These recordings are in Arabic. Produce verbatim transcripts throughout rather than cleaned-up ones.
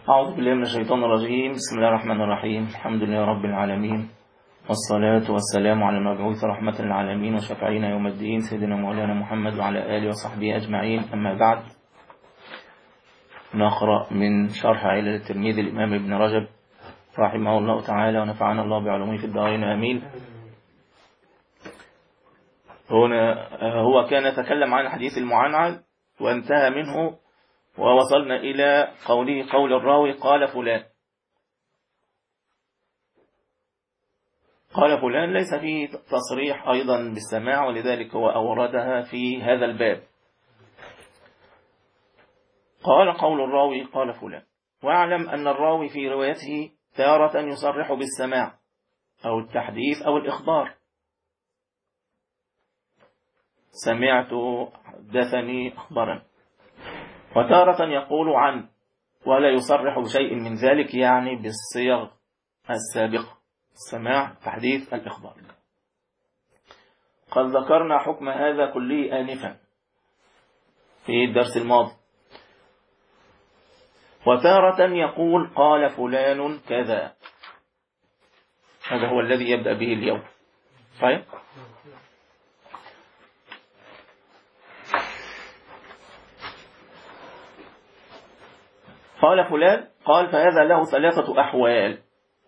أعوذ بالله من الشيطان الرجيم. بسم الله الرحمن الرحيم. الحمد لله رب العالمين، والصلاة والسلام على المبعوث رحمة للعالمين وشفعينا يوم الدين سيدنا مولانا محمد وعلى آله وصحبه أجمعين. أما بعد، نقرأ من شرح علل الترمذي الإمام ابن رجب رحمه الله تعالى ونفعنا الله بعلومه في الدارين آمين. هنا هو كان يتكلم عن حديث المعنعن وانتهى منه ووصلنا إلى قوله قول الراوي قال فلان. قال فلان ليس فيه تصريح أيضا بالسماع، ولذلك هو أوردها في هذا الباب. قال قول الراوي قال فلان، واعلم أن الراوي في روايته تارة يصرح بالسماع أو التحديث أو الإخبار، سمعت، حدثني، أخبرني، وتارة يقول عن ولا يصرح بشيء من ذلك، يعني بالصيغ السابقة: السماع، تحديث، الإخبار. قد ذكرنا حكم هذا كله آنفا في الدرس الماضي. وتارة يقول قال فلان كذا، هذا هو الذي يبدأ به اليوم. طيب، قال فلان، قال فهذا له ثلاثة أحوال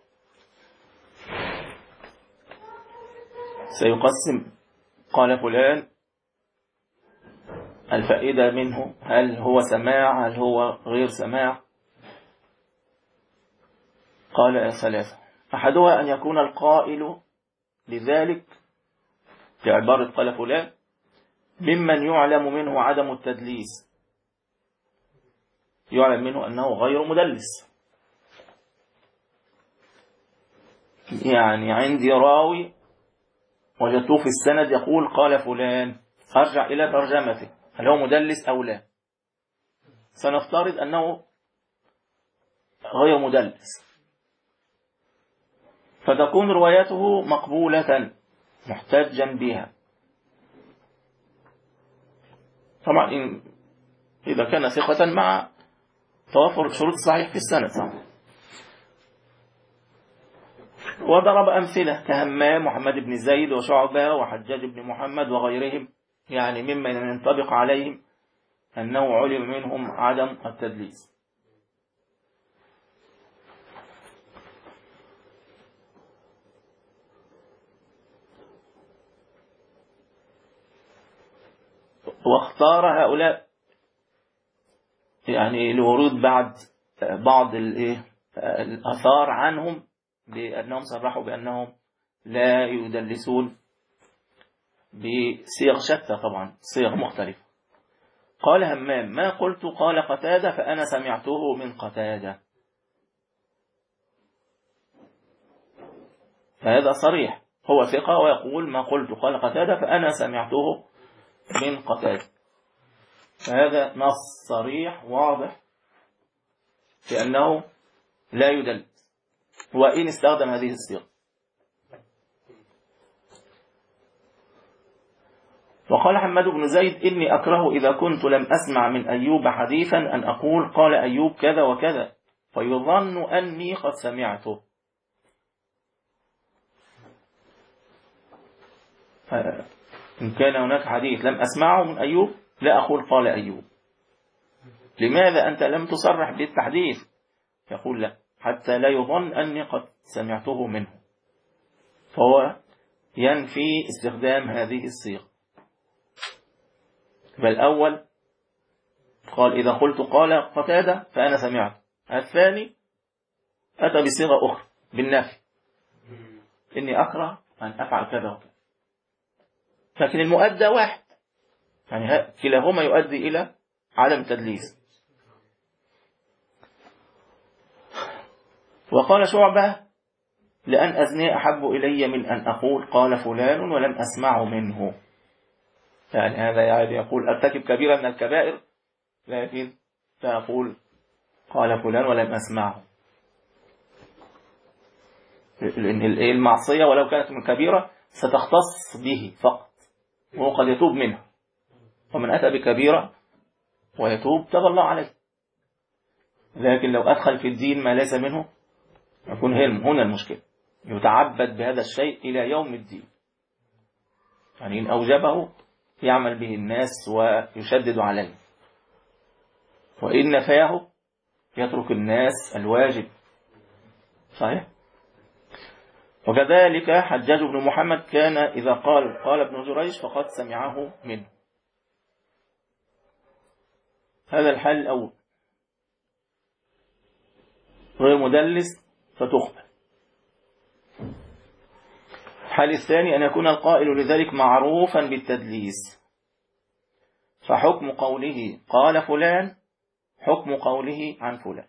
سيقسم. قال فلان الفائدة منه هل هو سماع، هل هو غير سماع؟ قال ثلاثة. أحدها أن يكون القائل لذلك بعبارة قال فلان ممن يعلم منه عدم التدليس، يعلم منه أنه غير مدلس. يعني عندي راوي وجدته في السند يقول قال فلان، أرجع إلى ترجمته هل هو مدلس أو لا. سنفترض أنه غير مدلس، فتكون روايته مقبولة محتجا بها. طبعا إن إذا كان ثقة مع توفر الشروط الصحيح في السند. وضرب أمثلة كهمام، محمد بن زيد، وشعبة، وحجاج بن محمد وغيرهم، يعني ممن ينطبق عليهم أنه علم منهم عدم التدليس. واختار هؤلاء يعني لورود بعد بعض الآثار عنهم بأنهم صرحوا بأنهم لا يدلسون بصيغ شتى، طبعا صيغ مختلفة. قال همام ما قلت قال قتادة فأنا سمعته من قتادة، فهذا صريح، هو ثقة ويقول ما قلت قال قتادة فأنا سمعته من قتادة، فهذا نص صريح واضح بأنه لا يدلس وإن استخدم هذه الصيغة. وقال حماد بن زيد إني أكره إذا كنت لم أسمع من أيوب حديثا أن أقول قال أيوب كذا وكذا فيظن أني قد سمعته. إن كان هناك حديث لم أسمعه من أيوب لا أقول قال أيوب. لماذا أنت لم تصرح بالتحديث؟ يقول لا، حتى لا يظن أني قد سمعته منه، فهو ينفي استخدام هذه الصيغة. فالأول قال إذا قلت قال قتادة فأنا سمعت، الثاني أتى بصيغة أخرى بالنفي، إني أكره أن أفعل كذا وكذا، لكن المؤدى واحد، يعني كلاهما يؤدي إلى عدم التدليس. وقال شعبة لأن أزني أحب إلي من أن أقول قال فلان ولم أسمعه منه، يعني هذا يعني يقول أرتكب كبيرة من الكبائر لكن فأقول قال فلان ولم أسمعه، لأن المعصية ولو كانت من كبيرة ستختص به فقط وهو قد يتوب منها، ومن أتى بكبيرة ويتوب تاب الله عليه. لكن لو أدخل في الدين ما ليس منه يكون هنا المشكلة، يتعبد بهذا الشيء إلى يوم الدين. يعني إن أوجبه يعمل به الناس ويشدد عليه، وإن نفاه يترك الناس الواجب. صحيح. وكذلك حجاج بن محمد كان إذا قال قال ابن جريج فقد سمعه منه. هذا الحال الأول، غير مدلس فتقبل. الحال الثاني أن يكون القائل لذلك معروفا بالتدليس، فحكم قوله قال فلان حكم قوله عن فلان،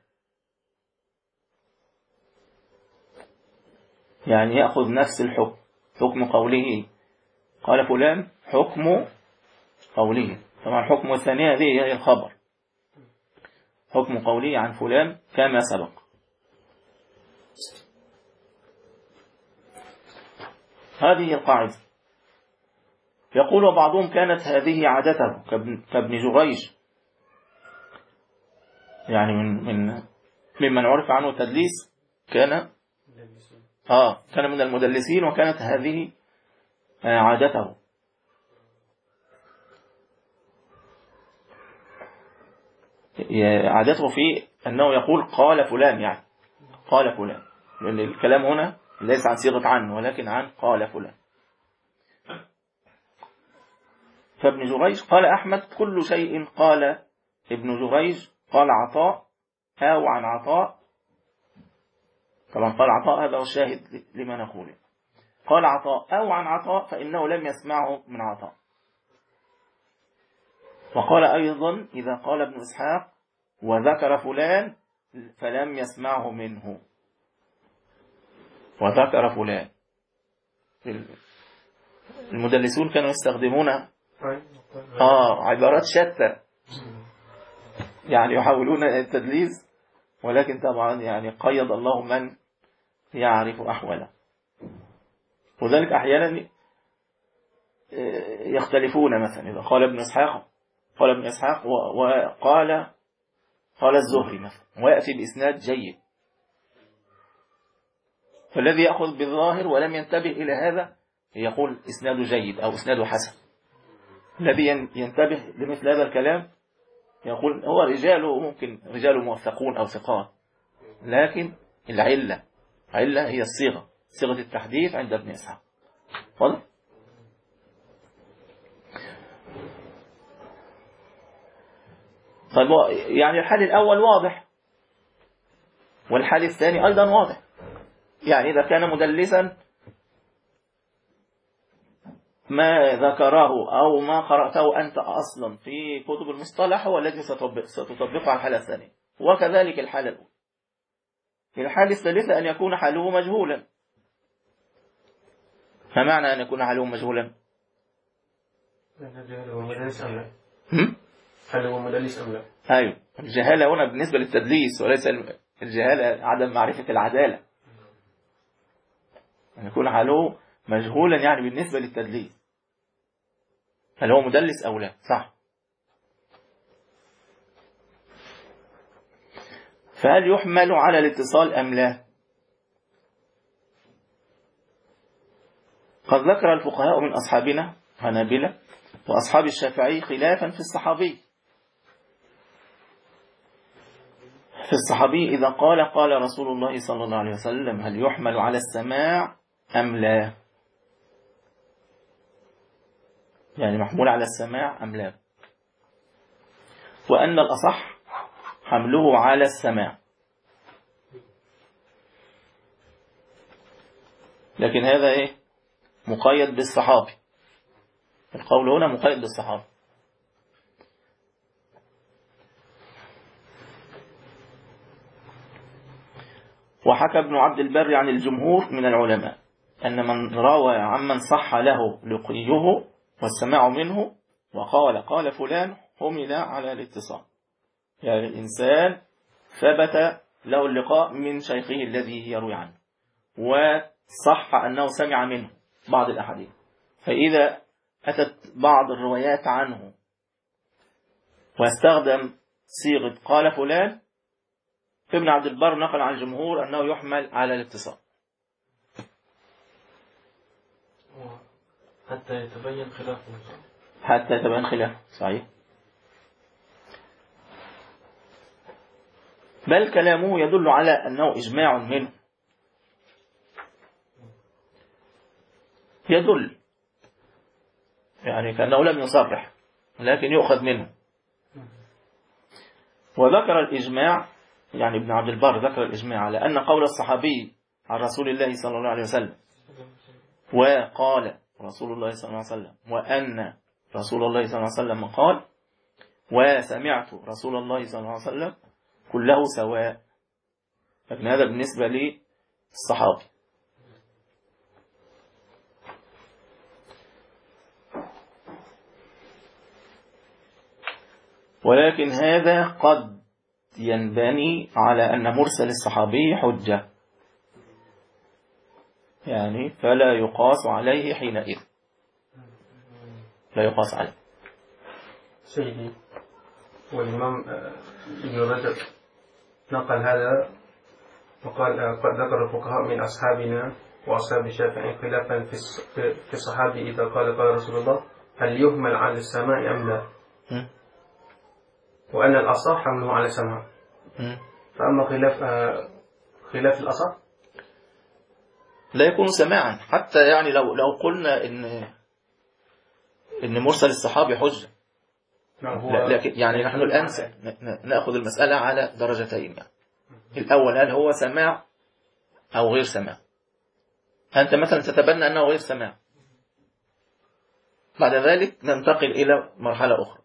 يعني يأخذ نفس الحكم. حكم قوله قال فلان حكم قوله، طبعا حكم الثانية هذه هي الخبر، حكم قوله عن فلان كما سبق. هذه القاعدة. يقول وبعضهم كانت هذه عادته كابن جريج، يعني من من ممن عرف عنه التدليس، كان آه كان من المدلسين، وكانت هذه عادته. عادته في أنه يقول قال فلان، يعني قال فلان، لأن الكلام هنا ليس عن صيغة عن، ولكن عن قال فلان. فابن جريج قال أحمد كل شيء قال ابن جريج قال عطاء أو عن عطاء، طبعا قال عطاء هذا هو الشاهد لما نقوله، قال عطاء أو عن عطاء فإنه لم يسمعه من عطاء. وقال أيضا إذا قال ابن إسحاق وذكر فلان فلم يسمعه منه، وذكر فلان. المدلسون كانوا يستخدمون آه عبارات شتى، يعني يحاولون التدليس، ولكن طبعا يعني قيد الله من يعرف أحواله. وذلك أحيانا يختلفون، مثلا إذا قال ابن إسحاق قال ابن إسحاق وقال قال الزهري مثلا، ويأتي بإسناد جيد، فالذي يأخذ بالظاهر ولم ينتبه إلى هذا يقول إسناد جيد أو إسناد حسن. الذي ينتبه لمثل هذا الكلام يقول هو رجاله ممكن رجاله موثقون أو ثقات، لكن العلة علة هي الصيغة، صيغة التحديث عند ابن إسحاق. واضح؟ طيب يعني الحال الأول واضح، والحال الثاني أيضا واضح. يعني إذا كان مدلسا ما ذكره أو ما قرأته أنت أصلا في كتب المصطلح هو الذي ستطبقه على الحالة الثانية، وكذلك الحالة الأولى. في الحالة الثالثة أن يكون حاله مجهولا. فمعنى أن يكون حاله مجهولا؟ هل هو مدلس أم لا؟ أيوه، الجهالة هنا بالنسبة للتدليس، وليس الجهالة عدم معرفة العدالة. أن يكون حاله مجهولا يعني بالنسبة للتدليس، هل هو مدلس أو لا؟ صح. فهل يحمل على الاتصال أم لا؟ قد ذكر الفقهاء من أصحابنا حنابلة وأصحاب الشافعي خلافا في الصحابي. في الصحابي إذا قال قال رسول الله صلى الله عليه وسلم هل يحمل على السماع أم لا؟ يعني محمول على السماع أم لا؟ وأن الأصح حمله على السماع، لكن هذا إيه؟ مقيد بالصحابي. القول هنا مقيد بالصحابي. وحكى ابن عبد البر عن الجمهور من العلماء أن من روى عمن صح له لقيه والسماع منه وقال قال فلان حمل على الاتصال، يعني الإنسان ثبت له اللقاء من شيخه الذي يروي عنه وصح أنه سمع منه بعض الأحاديث، فإذا أتت بعض الروايات عنه واستخدم صيغة قال فلان ابن عبد البر نقل عن الجمهور أنه يحمل على الاتصال حتى يتبين خلافه. حتى يتبين خلافه، صحيح. بل كلامه يدل على أنه إجماع منه، يدل يعني كأنه لم يصرح لكن يؤخذ منه. وذكر الإجماع، يعني ابن عبد البر ذكر الإجماع على أن قول الصحابي عن رسول الله صلى الله عليه وسلم وقال رسول الله صلى الله عليه وسلم وأن رسول الله صلى الله عليه وسلم قال وسمعت رسول الله صلى الله عليه وسلم كله سواء. لكن هذا بالنسبة للصحابي. ولكن هذا قد ينبني على أن مرسل الصحابي حجة، يعني فلا يقاس عليه حينئذ، لا يقاس عليه. سيدي، والإمام ابن رجب نقل هذا وقال قد ذكر الفقهاء من أصحابنا وأصحاب الشافعي خلافا في الصحابي إذا قال قال رسول الله هل يهمل على السماع أم لا، وأن الأصح حمله على السماع. فأما خلاف خلاف الأصح لا يكون سماعا، حتى يعني لو لو قلنا إن إن مرسل الصحابي حجة، لكن يعني نحن الآن نأخذ المسألة على درجتين. يعني الأول هل هو سماع أو غير سماع؟ أنت مثلا تتبنى أنه غير سماع، بعد ذلك ننتقل إلى مرحلة أخرى.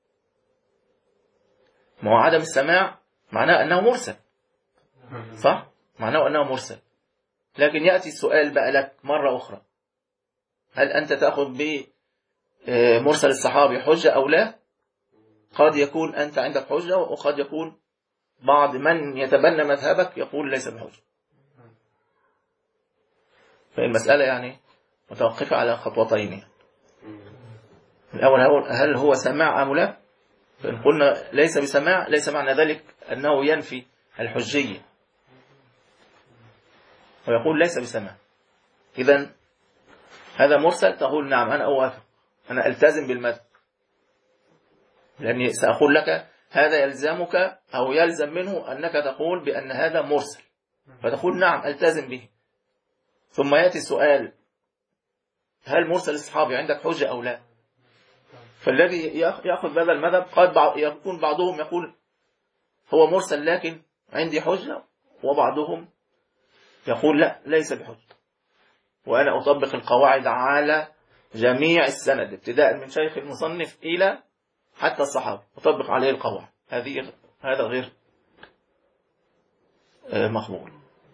ما هو عدم السماع معناه أنه مرسل، صح؟ معناه أنه مرسل. لكن يأتي السؤال بقى لك مرة أخرى، هل أنت تأخذ بمرسل الصحابي حجة أو لا؟ قد يكون أنت عندك حجة، وقد يكون بعض من يتبنى مذهبك يقول ليس بحجة. فالمسألة يعني متوقفة على خطوتين. يعني الأول هل هو سماع أم لا؟ فإن قلنا ليس بسماع ليس معنى ذلك أنه ينفي الحجية، ويقول ليس بسماع. إذن هذا مرسل، تقول نعم أنا أوافق، أنا ألتزم بالمذهب، لأني سأقول لك هذا يلزمك أو يلزم منه أنك تقول بأن هذا مرسل، فتقول نعم ألتزم به. ثم يأتي السؤال هل مرسل الصحابي عندك حجة أو لا؟ فالذي يأخذ هذا المذهب قد يكون بعضهم يقول هو مرسل لكن عندي حجة، وبعضهم يقول لا ليس بحجة، وأنا أطبق القواعد على جميع السند ابتداء من شيخ المصنف إلى حتى الصحابة، أطبق عليه القواعد. هذه هذا غير مقبول.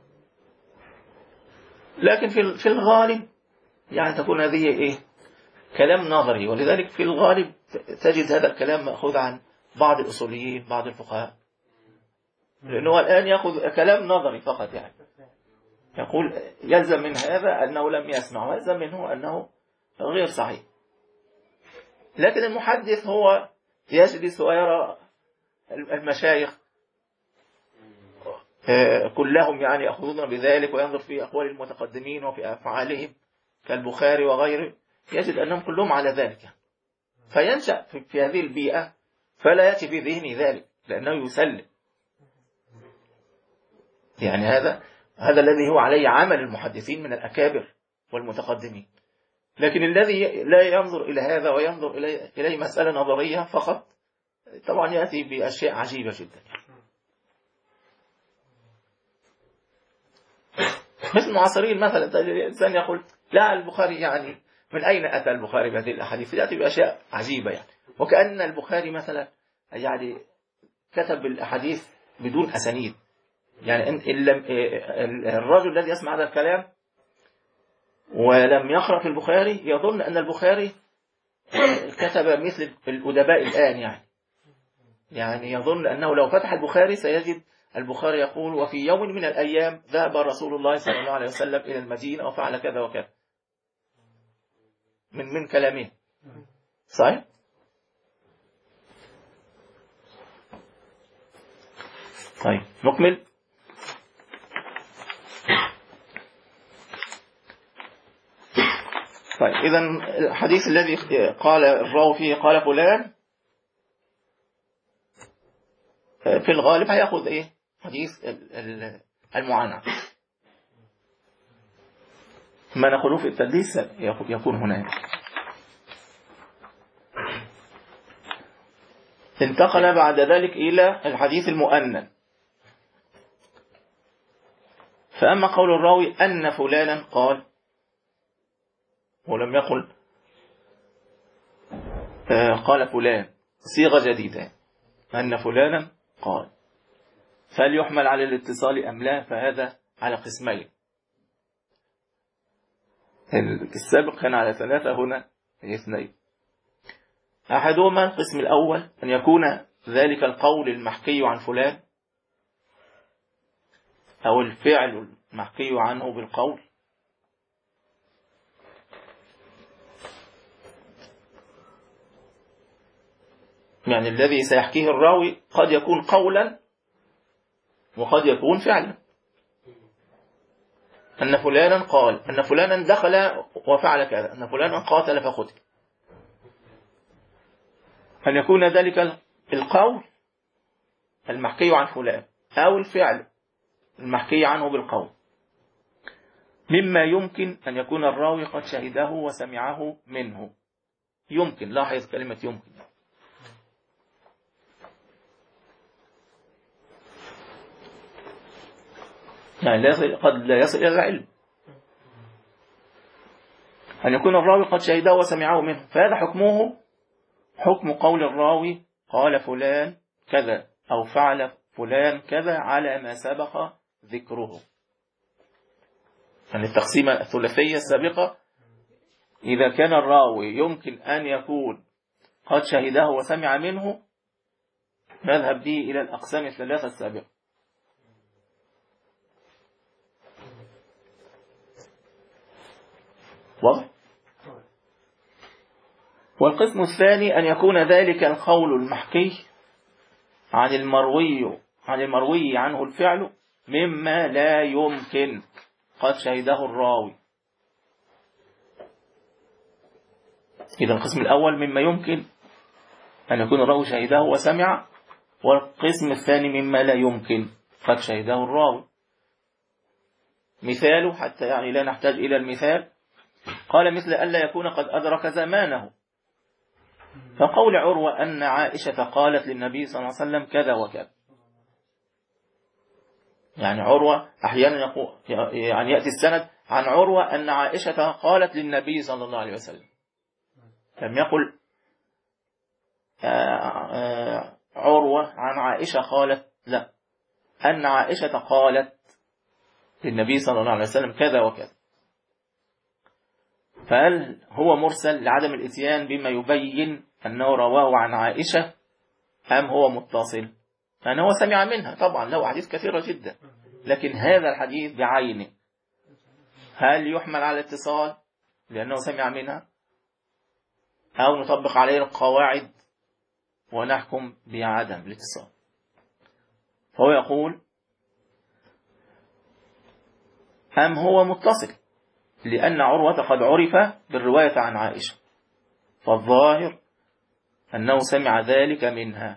لكن في في الغالب يعني تكون هذه إيه؟ كلام نظري، ولذلك في الغالب تجد هذا الكلام مأخوذ عن بعض الأصوليين بعض الفقهاء، لأنه الآن يأخذ كلام نظري فقط، يعني يقول يلزم من هذا أنه لم يسمع، ويلزم منه أنه غير صحيح. لكن المحدث هو يجلس ويرى المشايخ كلهم يعني يأخذون بذلك، وينظر في أقوال المتقدمين وفي أفعالهم كالبخاري وغيره، يجد أنهم كلهم على ذلك، فينشأ في هذه البيئة فلا يأتي في ذهني ذلك لأنه يسلم. يعني هذا هذا الذي هو عليه عمل المحدثين من الأكابر والمتقدمين. لكن الذي لا ينظر إلى هذا وينظر إليه مسألة نظرية فقط، طبعا يأتي بأشياء عجيبة جدا. مثل معاصرين مثلا، الإنسان يقول لا البخاري يعني من أين أتى البخاري بهذه الأحاديث؟ يأتي بأشياء عجيبة، يعني وكأن البخاري مثلا يعني كتب الأحاديث بدون أسانيد. يعني إن لم الرجل الذي يسمع هذا الكلام ولم يقرأ في البخاري يظن أن البخاري كتب مثل الأدباء الآن، يعني يعني يظن أنه لو فتح البخاري سيجد البخاري يقول وفي يوم من الأيام ذهب رسول الله صلى الله عليه وسلم إلى المدينة وفعل كذا وكذا من من كلامه. صحيح؟ طيب نكمل. طيب إذا الحديث الذي قال الراوي فيه قال فلان في الغالب هياخذ ايه حديث المعانعة. ما نقوله في التدليس يكون هناك. انتقل بعد ذلك إلى الحديث المؤنن. فأما قول الراوي أن فلانا قال، ولم يقل قال فلان، صيغة جديدة، أن فلانا قال، فليحمل على الاتصال أم لا؟ فهذا على قسمين. السابق كان على ثلاثة، هنا اثنين. أحدهما القسم الأول أن يكون ذلك القول المحكي عن فلان أو الفعل المحكي عنه بالقول يعني الذي سيحكيه الراوي قد يكون قولا وقد يكون فعلا. أن فلانا قال، أن فلانا دخل وفعل كذا، أن فلانا قاتل فقتل. أن يكون ذلك القول المحكي عن فلان أو الفعل المحكي عنه بالقول مما يمكن أن يكون الراوي قد شهده وسمعه منه. يمكن، لاحظ كلمة يمكن. يعني قد لا يصل إلى العلم. أن يكون الراوي قد شهده وسمعه منه، فهذا حكمه حكم قول الراوي قال فلان كذا أو فعل فلان كذا على ما سبق ذكره. يعني التقسيمة الثلاثية السابقة، إذا كان الراوي يمكن أن يكون قد شهده وسمع منه نذهب به إلى الأقسام الثلاثة السابقة. واضح؟ والقسم الثاني أن يكون ذلك القول المحكي عن المروي عن المروي عنه الفعل مما لا يمكن قد شهده الراوي. إذا القسم الأول مما يمكن أن يكون الراوي شهده وسمع، والقسم الثاني مما لا يمكن قد شهده الراوي. مثاله حتى يعني لا نحتاج إلى المثال، قال مثل ألا يكون قد أدرك زمانه، فقول عروة أن عائشة قالت للنبي صلى الله عليه وسلم كذا وكذا. يعني عروة أحيانا يقول يعني يأتي السند عن عروة أن عائشة قالت للنبي صلى الله عليه وسلم، لم يقل عروة عن عائشة قالت، لا، أن عائشة قالت للنبي صلى الله عليه وسلم كذا وكذا. فهل هو مرسل لعدم الاتيان بما يبين أنه رواه عن عائشة أم هو متصل؟ لأنه هو سمع منها، طبعا له حديث كثيرة جدا، لكن هذا الحديث بعينه هل يحمل على الاتصال لأنه سمع منها، أو نطبق عليه القواعد ونحكم بعدم الاتصال؟ فهو يقول أم هو متصل، لأن عروة قد عرف بالرواية عن عائشة، فالظاهر أنه سمع ذلك منها.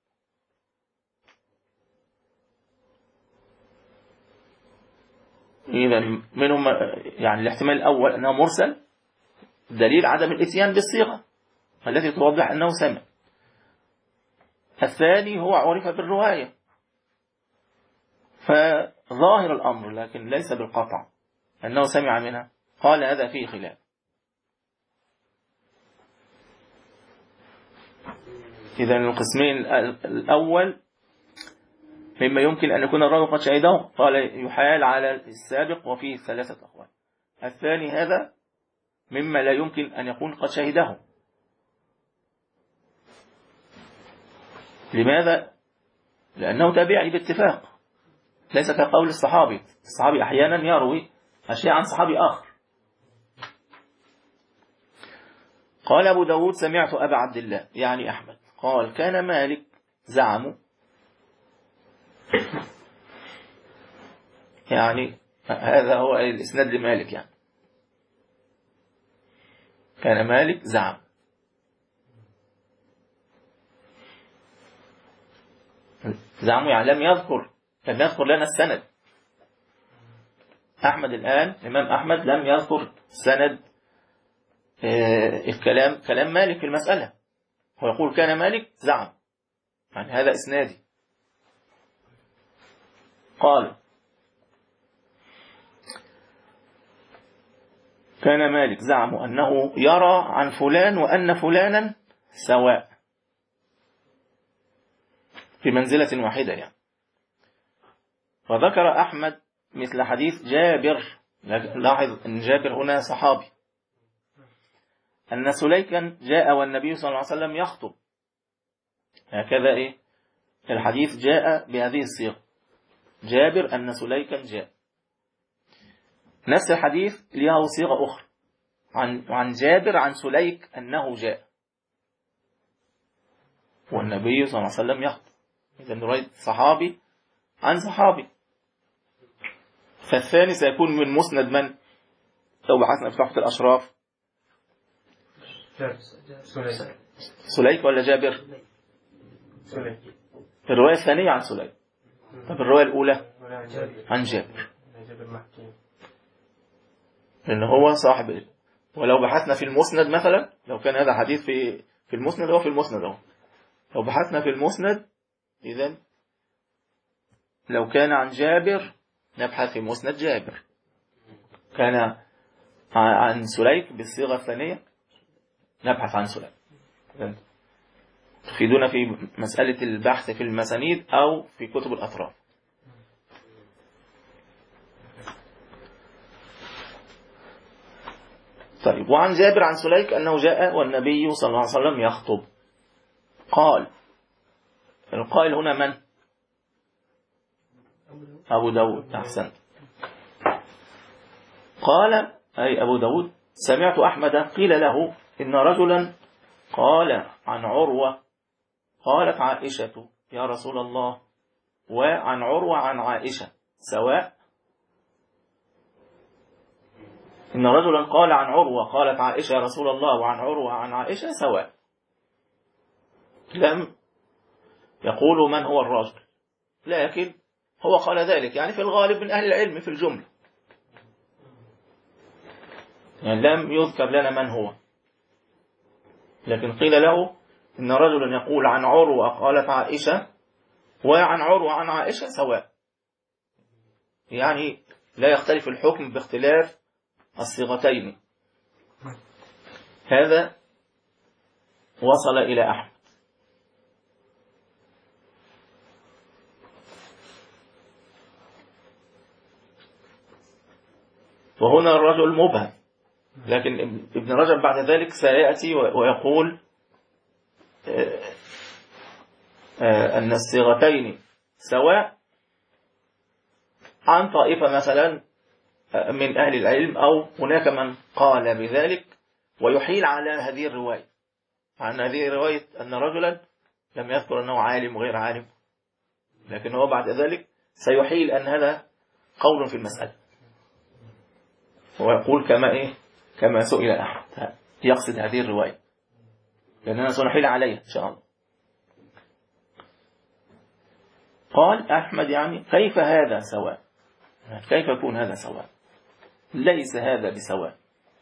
إذا منهم يعني الاحتمال الأول أنه مرسل، دليل عدم الاتيان بالصيغة التي توضح أنه سمع. الثاني هو عرف بالرواية، فظاهر الأمر لكن ليس بالقطع أنه سمع منها. قال هذا فيه خلاف. إذا القسمين الأول مما يمكن أن يكون الراوي قد شهده، قال يحال على السابق وفيه ثلاثة أقوال. الثاني هذا مما لا يمكن أن يكون قد شهده. لماذا؟ لأنه تابعي باتفاق، ليس كقول الصحابي. الصحابي أحيانا يروي أشياء عن صحابي آخر. قال أبو داود سمعت أبا عبد الله يعني أحمد قال كان مالك زعموا يعني هذا هو الإسناد لمالك، يعني كان مالك زعم. زعموا يعني لم يذكر لم يذكر لنا السند. أحمد الآن الإمام أحمد لم يذكر سند آه الكلام كلام مالك في المسألة. هو يقول كان مالك زعم، يعني هذا إسنادي. قال كان مالك زعم أنه يرى عن فلان وأن فلانا سواء في منزلة واحدة يعني. فذكر أحمد مثل حديث جابر، لاحظ أن جابر هنا صحابي، أن سليكا جاء والنبي صلى الله عليه وسلم يخطب. هكذا إيه الحديث جاء بهذه الصيغة، جابر أن سليكا جاء. نفس الحديث له صيغة أخرى عن عن جابر عن سليك أنه جاء والنبي صلى الله عليه وسلم يخطب. إذا نريد صحابي عن صحابي. فالثاني سيكون من مسند من؟ لو بحثنا في تحفة الأشراف، سليك ولا جابر؟ سليك. الرواية الثانية عن سليك. طب الرواية الأولى عن جابر، لأن هو صاحب. ولو بحثنا في المسند مثلا، لو كان هذا حديث في في المسند أو في المسند أو لو بحثنا في المسند، إذن لو كان عن جابر نبحث في مسند جابر، كان عن سليك بالصيغة الثانية نبحث عن سليك. تفيدون في مسألة البحث في المسانيد أو في كتب الأطراف. طيب، وعن جابر عن سليك أنه جاء والنبي صلى الله عليه وسلم يخطب. قال القائل هنا من؟ أبو داود. أحسنت. قال أي أبو داود سمعت أحمد قيل له إن رجلا قال عن عروة قالت عائشة يا رسول الله، وعن عروة عن عائشة سواء. إن رجلا قال عن عروة قالت عائشة يا رسول الله، وعن عروة عن عائشة سواء. لم يقول من هو الرجل، لكن هو قال ذلك يعني في الغالب من أهل العلم في الجملة، يعني لم يذكر لنا من هو، لكن قيل له إن رجلا يقول عن عروة قالت عائشة وعن عروة عن عائشة سواء، يعني لا يختلف الحكم باختلاف الصيغتين. هذا وصل إلى أحمد. وهنا الرجل مبهم، لكن ابن رجب بعد ذلك سيأتي ويقول أن الصيغتين سواء عن طائفة مثلا من أهل العلم، أو هناك من قال بذلك ويحيل على هذه الرواية، عن هذه الرواية أن رجلا لم يذكر أنه عالم وغير عالم، لكن هو بعد ذلك سيحيل أن هذا قول في المسألة، ويقول كما إيه كما سئل أحمد، يقصد هذه الرواية لأننا سنحيل عليها إن شاء الله. قال أحمد يعني كيف هذا سواء، كيف يكون هذا سواء؟ ليس هذا بسواء.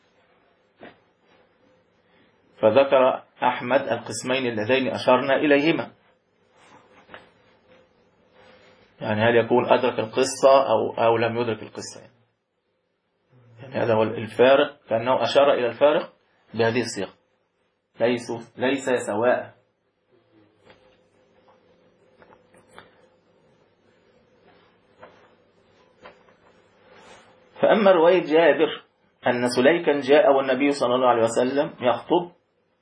فذكر أحمد القسمين اللذين أشرنا إليهما، يعني هل يكون أدرك القصة أو, أو لم يدرك القصة، يعني هذا هو الفارق، كأنه أشار إلى الفارق بهذه الصيغة، ليس, ليس سواء. فأما رواية جابر أن سليكا جاء والنبي صلى الله عليه وسلم يخطب،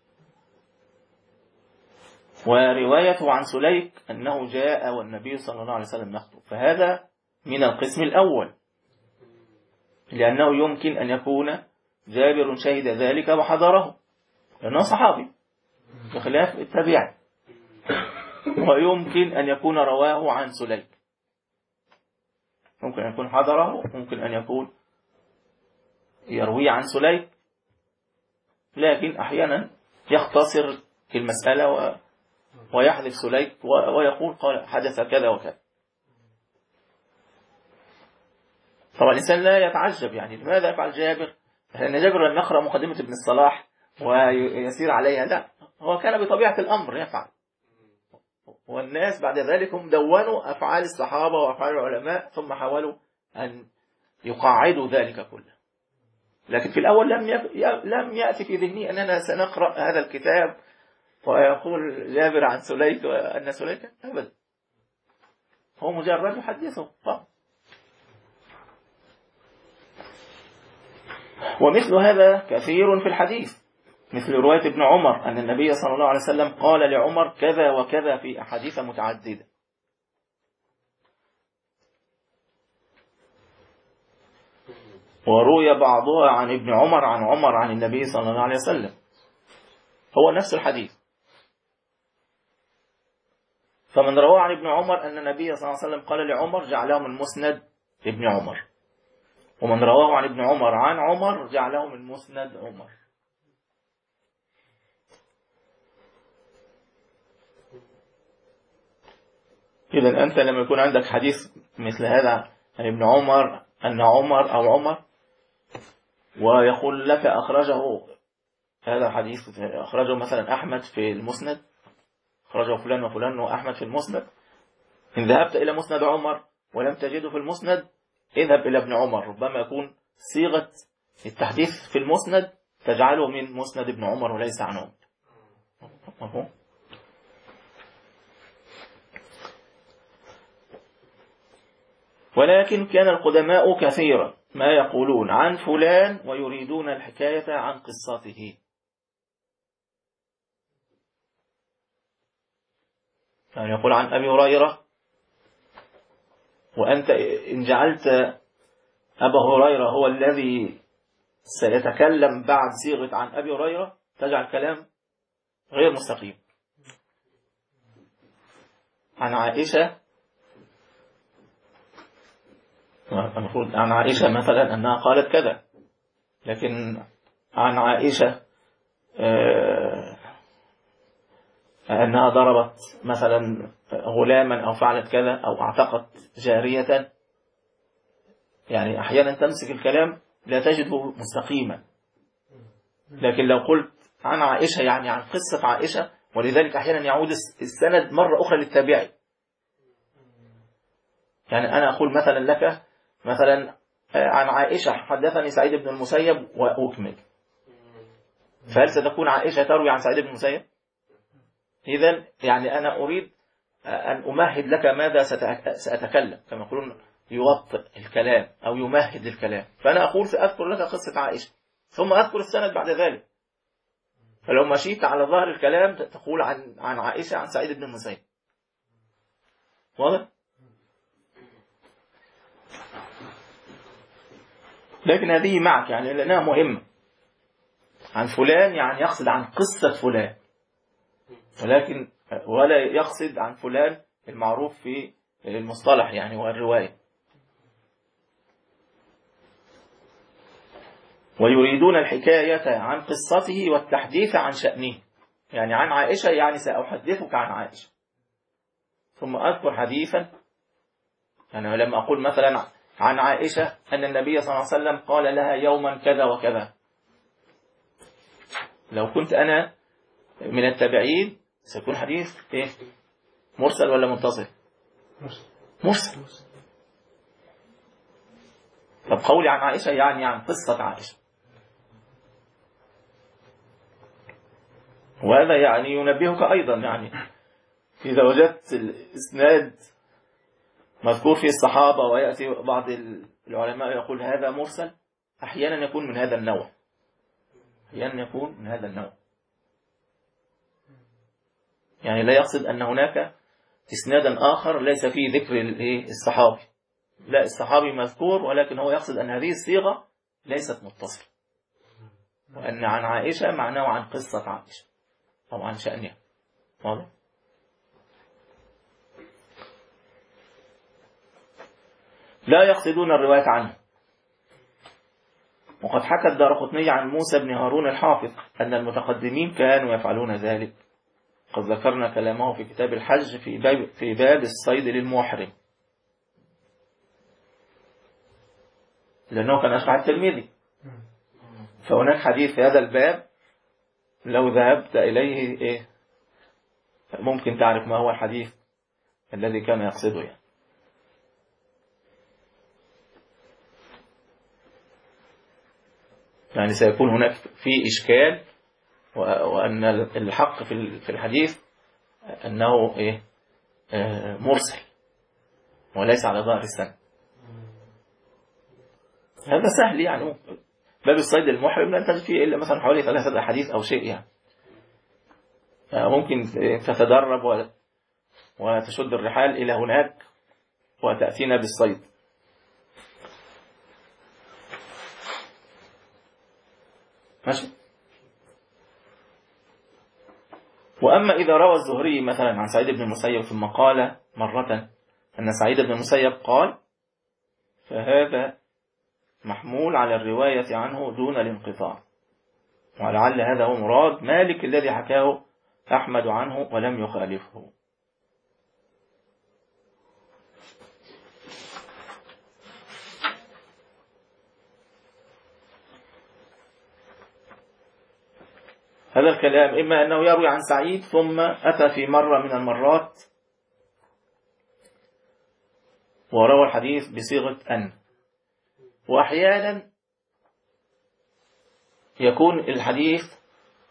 وروايته عن سليك أنه جاء والنبي صلى الله عليه وسلم يخطب، فهذا من القسم الأول، لأنه يمكن أن يكون جابر شهد ذلك وحضره لأنه صحابي بخلاف التابعي، ويمكن أن يكون رواه عن سليك ممكن أن يكون حضره، ممكن أن يكون يروي عن سليك، لكن أحيانا يختصر المسألة و... ويحذف سليك و... ويقول قال حدث كذا وكذا. طبعا الإنسان لا يتعجب يعني لماذا يفعل جابر، لأن جابر لم يقرأ مقدمة ابن الصلاح ويسير عليها، لا، هو كان بطبيعة الأمر يفعل، والناس بعد ذلك هم دونوا أفعال الصحابة وأفعال العلماء ثم حاولوا أن يقاعدوا ذلك كله. لكن في الأول لم لم يأتي في ذهني أننا سنقرأ هذا الكتاب ويقول جابر عن سليك وأن سليك، أبدا، هو مجرد يحدثه فقط. ومثل هذا كثير في الحديث، مثل رواية ابن عمر أن النبي صلى الله عليه وسلم قال لعمر كذا وكذا في أحاديث متعددة. وروي بعضها عن ابن عمر عن عمر عن النبي صلى الله عليه وسلم، هو نفس الحديث. فمن روى عن ابن عمر أن النبي صلى الله عليه وسلم قال لعمر جعله من مسند ابن عمر، ومن رواه عن ابن عمر عن عمر جعله من مسند عمر. إذن أنت لما يكون عندك حديث مثل هذا عن ابن عمر أن عمر أو عمر، ويقول لك أخرجه هذا الحديث أخرجه مثلا أحمد في المسند، أخرجه فلان وفلان وأحمد في المسند، إن ذهبت إلى مسند عمر ولم تجده في المسند اذهب إلى ابن عمر، ربما يكون صيغة التحديث في المسند تجعله من مسند ابن عمر وليس عن عمر. مفهوم؟ ولكن كان القدماء كثيرا ما يقولون عن فلان ويريدون الحكاية عن قصته. يعني يقول عن أبي هريرة، وأنت إن جعلت أبا هريرة هو الذي سيتكلم بعد صيغة عن أبي هريرة تجعل كلام غير مستقيم. عن عائشة، المفروض عن عائشة مثلا أنها قالت كذا، لكن عن عائشة أنها ضربت مثلا غلاما أو فعلت كذا أو اعتقت جارية، يعني أحيانا تمسك الكلام لا تجده مستقيما. لكن لو قلت عن عائشة يعني عن قصة عائشة، ولذلك أحيانا يعود السند مرة أخرى للتابعي. يعني أنا أقول مثلا لك مثلا عن عائشة حدثني سعيد بن المسيب وأكمل، فهل ستكون عائشة تروي عن سعيد بن المسيب؟ إذن يعني أنا أريد أن أمهد لك ماذا سأتكلم، كما يقولون يوطئ الكلام أو يمهد الكلام، فأنا أقول سأذكر لك قصة عائشة ثم أذكر السند بعد ذلك. فلو مشيت على ظهر الكلام تقول عن عن عائشة عن سعيد بن المسيب. واضح؟ لكن هذه معك يعني لأنها مهمة. عن فلان يعني يقصد عن قصة فلان، ولكن ولا يقصد عن فلان المعروف في المصطلح يعني والرواية. ويريدون الحكاية عن قصته والتحديث عن شأنه، يعني عن عائشة يعني سأحدثك عن عائشة ثم أذكر حديثا. يعني لما أقول مثلا عن عائشة أن النبي صلى الله عليه وسلم قال لها يوما كذا وكذا، لو كنت أنا من التابعين سيكون حديث إيه؟ مرسل ولا متصل؟ مرسل. طب قولي عن عائشة يعني عن قصة عائشة، وهذا يعني ينبهك أيضا، يعني إذا وجدت الإسناد مذكور فيه الصحابة ويأتي بعض العلماء يقول هذا مرسل، أحيانا يكون من هذا النوع، أحيانا يكون من هذا النوع، يعني لا يقصد أن هناك إسنادا آخر ليس فيه ذكر الصحابي، لا، الصحابي مذكور، ولكن هو يقصد أن هذه الصيغة ليست متصلة، وأن عن عائشة معناه عن قصة عائشة أو عن شأنها. واضح؟ لا يقصدون الرواية عنه. وقد حكى الدارقطني عن موسى بن هارون الحافظ أن المتقدمين كانوا يفعلون ذلك. قد ذكرنا كلامه في كتاب الحج في باب, في باب الصيد للمحرم، لأنه كان أشرح الترمذي. فهناك حديث في هذا الباب لو ذهبت إليه إيه ممكن تعرف ما هو الحديث الذي كان يقصده يعني. يعني سيكون هناك في إشكال، وأن الحق في الحديث أنه إيه مرسل وليس على ظاهر السند. هذا سهل يعني. باب الصيد المحرم لا تجد فيه إلا مثلا حوالي ثلاثة أحاديث أو شيء يعني. ممكن تتدرب وتشد الرحال إلى هناك وتأتينا بالصيد. ماشي. وأما إذا روى الزهري مثلا عن سعيد بن المسيب ثم قال مرة أن سعيد بن المسيب قال، فهذا محمول على الرواية عنه دون الانقطاع، ولعل هذا هو مراد مالك الذي حكاه أحمد عنه ولم يخالفه. هذا الكلام إما أنه يروي عن سعيد ثم أتى في مرة من المرات وروى الحديث بصيغة أن، وأحيانا يكون الحديث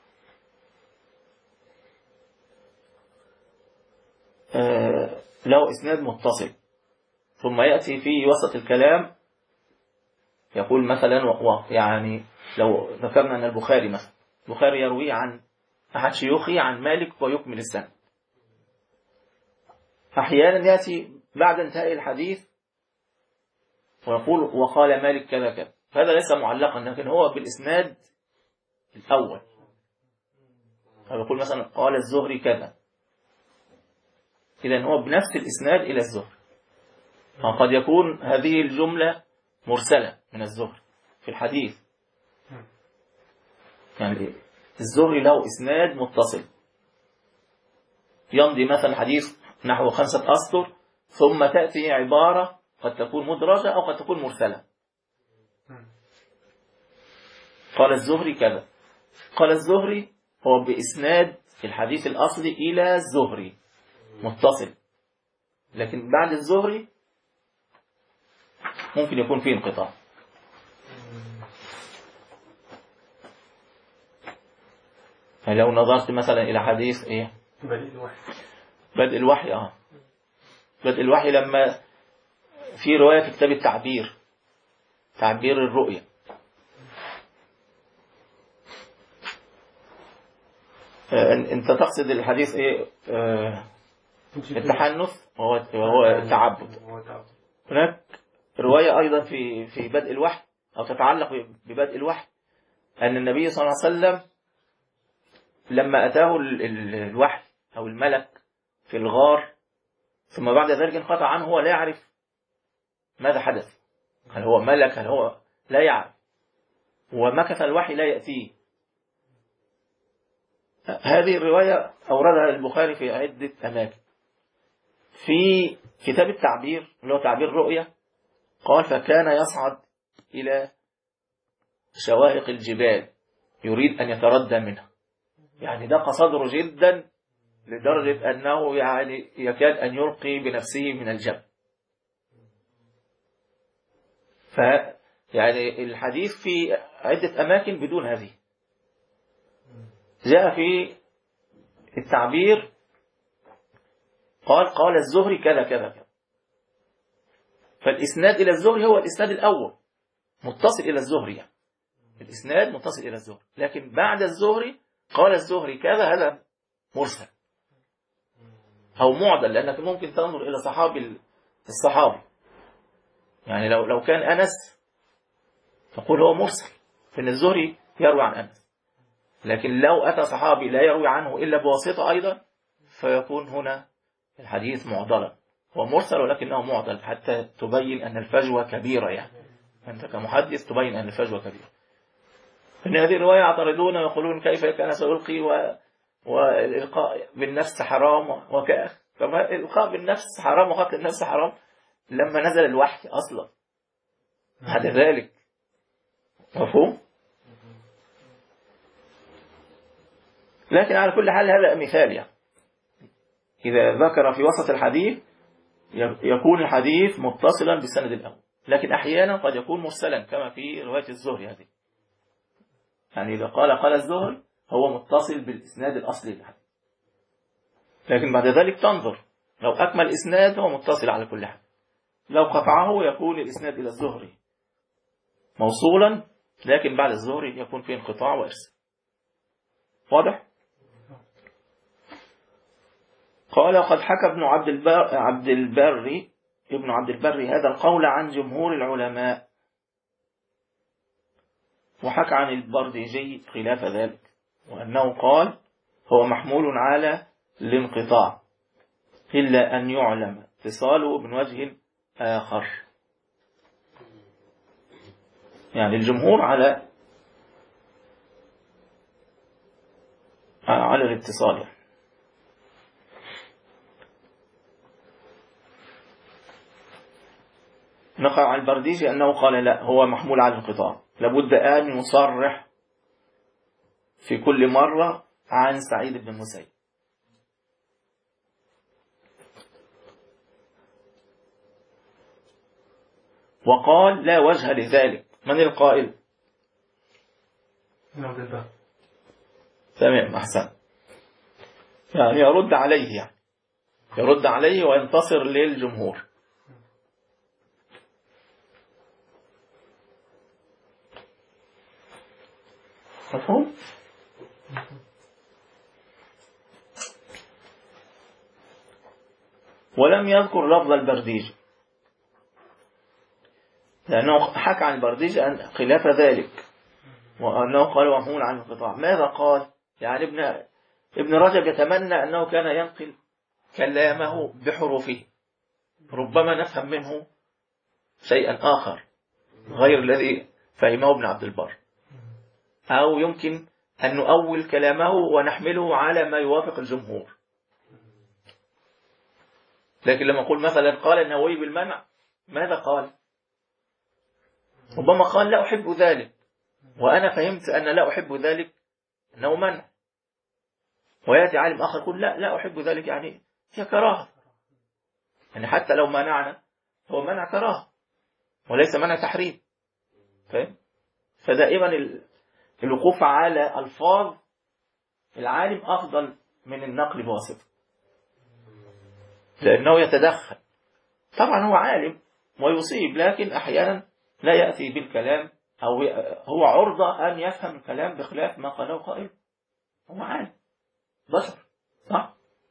له إسناد متصل ثم يأتي في وسط الكلام يقول مثلا، يعني لو ذكرنا أن البخاري مثلا البخاري يروي عن أحد شيوخي عن مالك ويكمل السند، أحيانا يأتي بعد انتهاء الحديث ويقول وقال مالك كذا كذا، هذا ليس معلقا لكن هو بالإسناد الأول. فيقول مثلا قال الزهري كذا، إذن هو بنفس الإسناد إلى الزهري. فقد يكون هذه الجملة مرسلة من الزهري في الحديث، يعني الزهري له إسناد متصل يمضي مثلا حديث نحو خمسة أسطر ثم تأتي عبارة قد تكون مدرجة أو قد تكون مرسلة. قال الزهري كذا، قال الزهري هو بإسناد الحديث الأصلي إلى الزهري متصل، لكن بعد الزهري ممكن يكون فيه انقطاع. لو نظرت مثلا إلى حديث إيه بدء الوحي بدء الوحي آه بدء الوحي لما في رواية في كتاب التعبير تعبير الرؤية، أنت تقصد الحديث إيه آه التحنث وهو التعبد. هناك رواية أيضا في في بدء الوحي أو تتعلق ببدء الوحي أن النبي صلى الله عليه وسلم لما أتاه الوحي أو الملك في الغار ثم بعد ذلك انقطع عنه، هو لا يعرف ماذا حدث، هل هو ملك هل هو لا يعرف، ومكث الوحي لا يأتيه. هذه الرواية أوردها البخاري في عدة أماكن. في كتاب التعبير اللي هو تعبير رؤية قال فكان يصعد إلى شواهق الجبال يريد أن يتردى منها، يعني دق صدره جدا لدرجة أنه يعني يكاد أن يلقي بنفسه من الجبل. ف يعني الحديث في عدة أماكن بدون هذه. جاء في التعبير قال قال الزهري كذا كذا كذا، فالإسناد إلى الزهري هو الإسناد الأول متصل إلى الزهري، يعني الإسناد متصل إلى الزهري، لكن بعد الزهري قال الزهري كذا، هذا مرسل أو معدل، لأنك ممكن تنظر إلى صحابي الصحابي، يعني لو لو كان أنس تقول هو مرسل فإن الزهري يروي عن أنس، لكن لو أتى صحابي لا يروي عنه إلا بواسطة أيضا فيكون هنا الحديث معضلا هو مرسل ولكنه معضل حتى تبين أن الفجوة كبيرة، يعني أنت كمحدث تبين أن الفجوة كبيرة. إن هذه الرواية يعترضون ويقولون كيف كان سيلقي و... والإلقاء بالنفس حرام وكأخ. فما الإلقاء بالنفس حرام وقتل النفس حرام لما نزل الوحي أصلا بعد ذلك، مفهوم؟ لكن على كل حال هذا مثال، يعني إذا ذكر في وسط الحديث يكون الحديث متصلا بالسند الأول، لكن أحيانا قد يكون مرسلا كما في رواية الزهري هذه، يعني إذا قال قال الزهري هو متصل بالإسناد الأصلي للحديث، لكن بعد ذلك تنظر لو أكمل إسناد هو متصل على كل حال، لو قطعه يكون الإسناد إلى الزهري موصولا، لكن بعد الزهري يكون فيه انقطاع وإرسال. واضح؟ قال قد حكى ابن عبد البر عبد البر ابن عبد البر هذا القول عن جمهور العلماء، وحكى عن البرديجي خلاف ذلك، وأنه قال هو محمول على الانقطاع إلا أن يعلم اتصاله من وجه آخر. يعني الجمهور على على الاتصال. يعني نقل عن البرديجي أنه قال لا، هو محمول على الانقطاع، لابد أن يصرح في كل مرة عن سعيد بن المسيب. وقال لا وجه لذلك. من القائل؟ تمام، أحسن. يعني يرد عليه، يعني يرد عليه وينتصر للجمهور. مفهوم؟ ولم يذكر لفظ البرديجي لأنه حكى عن البرديجي أن خلاف ذلك، وأنه قال محمول عن الانقطاع. ماذا قال؟ يعني ابن ابن رجب يتمنى أنه كان ينقل كلامه بحروفه، ربما نفهم منه شيئا آخر غير الذي فهمه ابن عبد البر، أو يمكن أن نؤول كلامه ونحمله على ما يوافق الجمهور. لكن لما نقول مثلا قال النووي بالمنع، ماذا قال؟ ربما قال لا أحب ذلك، وأنا فهمت أن لا أحب ذلك أنه منع، ويأتي عالم آخر يقول لا لا أحب ذلك يعني هي كراهة، يعني حتى لو منعنا هو منع كراهة وليس منع تحريم. فهم؟ فدائما الوقوف على ألفاظ العالم أفضل من النقل بواسطة، لأنه يتدخل. طبعا هو عالم ويصيب، لكن أحيانا لا يأتي بالكلام أو هو عرضة أن يفهم الكلام بخلاف ما قاله قائل. هو عالم بشر، صح؟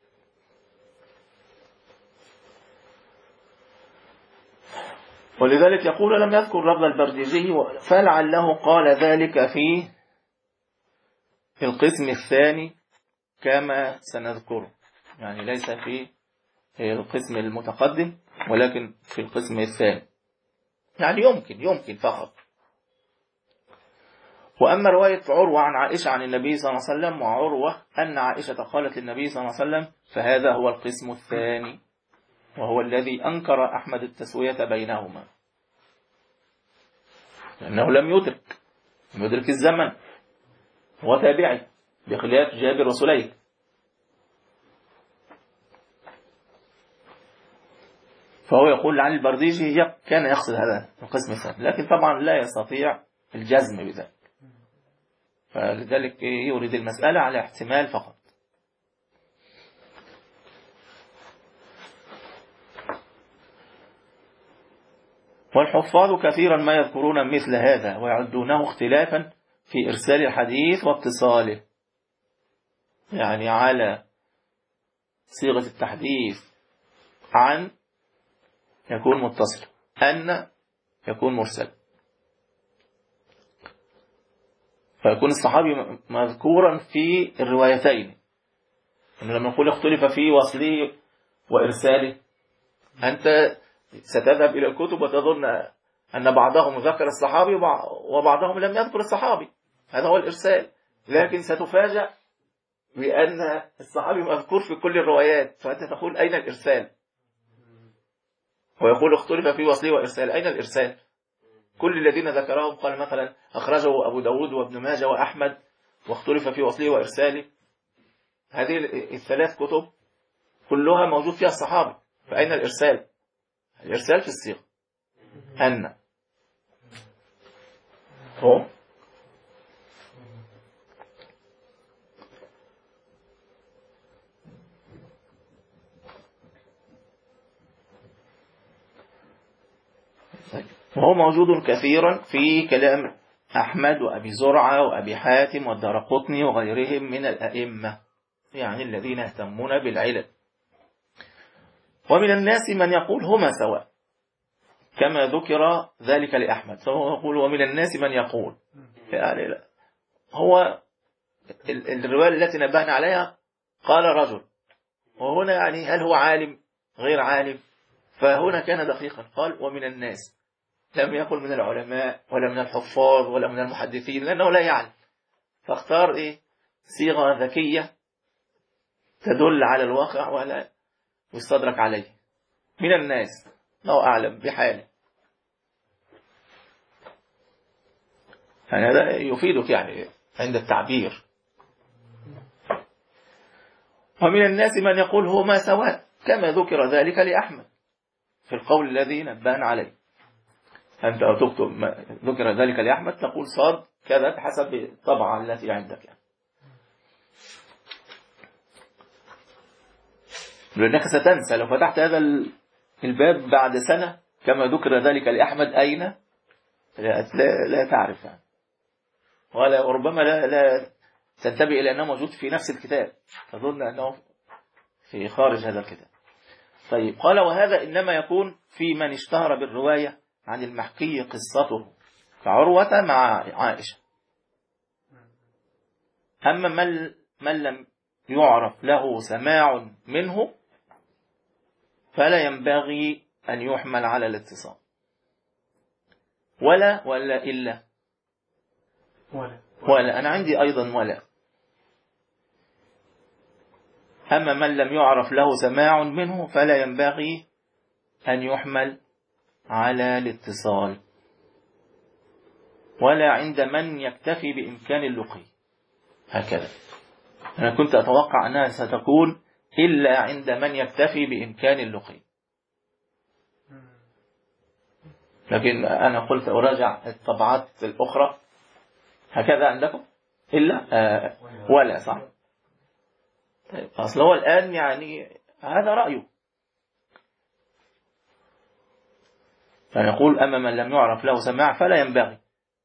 ولذلك يقول لم يذكر لفظ البرديجي، فلعله قال ذلك في القسم الثاني كما سنذكره، يعني ليس في القسم المتقدم ولكن في القسم الثاني، يعني يمكن يمكن فقط. وأما رواية عروة عن عائشة عن النبي صلى الله عليه وسلم، وعروة أن عائشة قالت للنبي صلى الله عليه وسلم، فهذا هو القسم الثاني، وهو الذي أنكر أحمد التسوية بينهما، لأنه لم يدرك لم يدرك الزمن، هو تابعي بخلاف جابر وسليم. فهو يقول عن البرديجي كان يقصد هذا القسم الثاني، لكن طبعا لا يستطيع الجزم بذلك، فلذلك يورد المسألة على احتمال فقط. والحفاظ كثيرا ما يذكرون مثل هذا ويعدونه اختلافا في إرسال الحديث واتصاله، يعني على صيغة التحديث عن يكون متصل، أن يكون مرسل، فيكون الصحابي مذكورا في الروايتين. لما نقول اختلف في وصله وإرساله أنت ستذهب إلى الكتب وتظن أن بعضهم ذكر الصحابي وبعضهم لم يذكر الصحابي، هذا هو الإرسال. لكن ستفاجأ بأن الصحابي مذكور في كل الروايات، فأنت تقول أين الإرسال؟ ويقول اختلف في وصله وإرسال، أين الإرسال؟ كل الذين ذكرهم قال مثلا أخرجه أبو داود وابن ماجه وأحمد واختلف في وصله وإرساله، هذه الثلاث كتب كلها موجود فيها الصحابي، فأين الإرسال؟ الإرسال في الصيغة أن هو وهو موجود كثيرا في كلام أحمد وأبي زرعة وأبي حاتم والدارقطني وغيرهم من الأئمة، يعني الذين يهتمون بالعلل. ومن الناس من يقول هما سواء كما ذكر ذلك لأحمد، فهو يقول ومن الناس من يقول، يعني لا هو الرواية التي نبهنا عليها قال رجل، وهنا يعني هل هو عالم غير عالم؟ فهنا كان دقيقا، قال ومن الناس، لم يقل من العلماء ولا من الحفاظ ولا من المحدثين لأنه لا يعلم، فاختار إيه صيغة ذكية تدل على الواقع ولا يستدرك عليه. من الناس الله أعلم بحاله، يعني هذا يفيدك يعني عند التعبير. ومن الناس من يقول هما سواء كما ذكر ذلك لأحمد في القول الذي نبهنا عليه. أنت تكتب ذكر ذلك لأحمد تقول صاد كذا بحسب الطبعة التي عندك يعني. لأنك ستنسى لو فتحت هذا الباب بعد سنة كما ذكر ذلك لأحمد أين لا, لا تعرف يعني. ولا ربما لا, لا تنتبه إلى أنه موجود في نفس الكتاب، تظن أنه في خارج هذا الكتاب. طيب قال وهذا إنما يكون في من اشتهر بالرواية عن المحكي قصته كعروة مع عائشة. أما من, من لم يعرف له سماع منه فلا ينبغي أن يحمل على الاتصال. ولا ولا إلا ولا, ولا أنا عندي أيضا ولا. أما من لم يعرف له سماع منه فلا ينبغي أن يحمل على الاتصال. ولا عند من يكتفي بإمكان اللقي، هكذا. أنا كنت أتوقع أنها ستكون إلا عند من يكتفي بإمكان اللقي، لكن أنا قلت أراجع الطبعات الأخرى هكذا عندكم إلا آه ولا صح. طيب أصل هو الآن يعني هذا رأيه، فنقول أما من لم يعرف له سماع فلا ينبغي،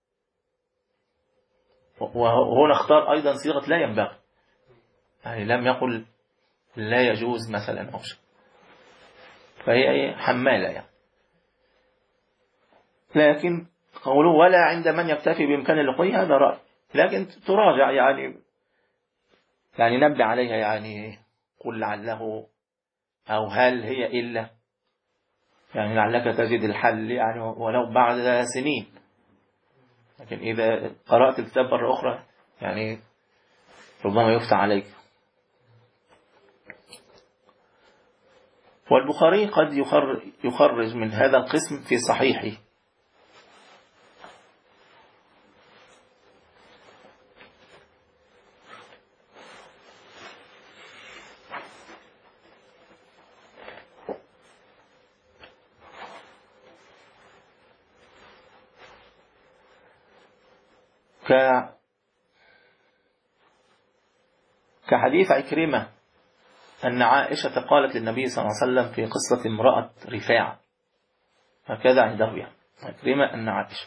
وهنا اختار أيضا صيغة لا ينبغي، يعني لم يقل لا يجوز مثلا أو شيء، فهي حمالة يعني. لكن قوله ولا عند من يكتفي بإمكان اللقي هذا رأي، لكن تراجع يعني يعني نبه عليها، يعني قل لعله أو هل هي إلا، يعني لعلك تجد الحل يعني ولو بعد سنين، لكن إذا قرأت الكتاب مرة أخرى يعني ربما يفتح عليك. والبخاري قد يخرج من هذا القسم في صحيحه، كحديث عكرمة أن عائشة قالت للنبي صلى الله عليه وسلم في قصة امرأة رفاعة، هكذا عنده يعني عكرمة أن عائشة،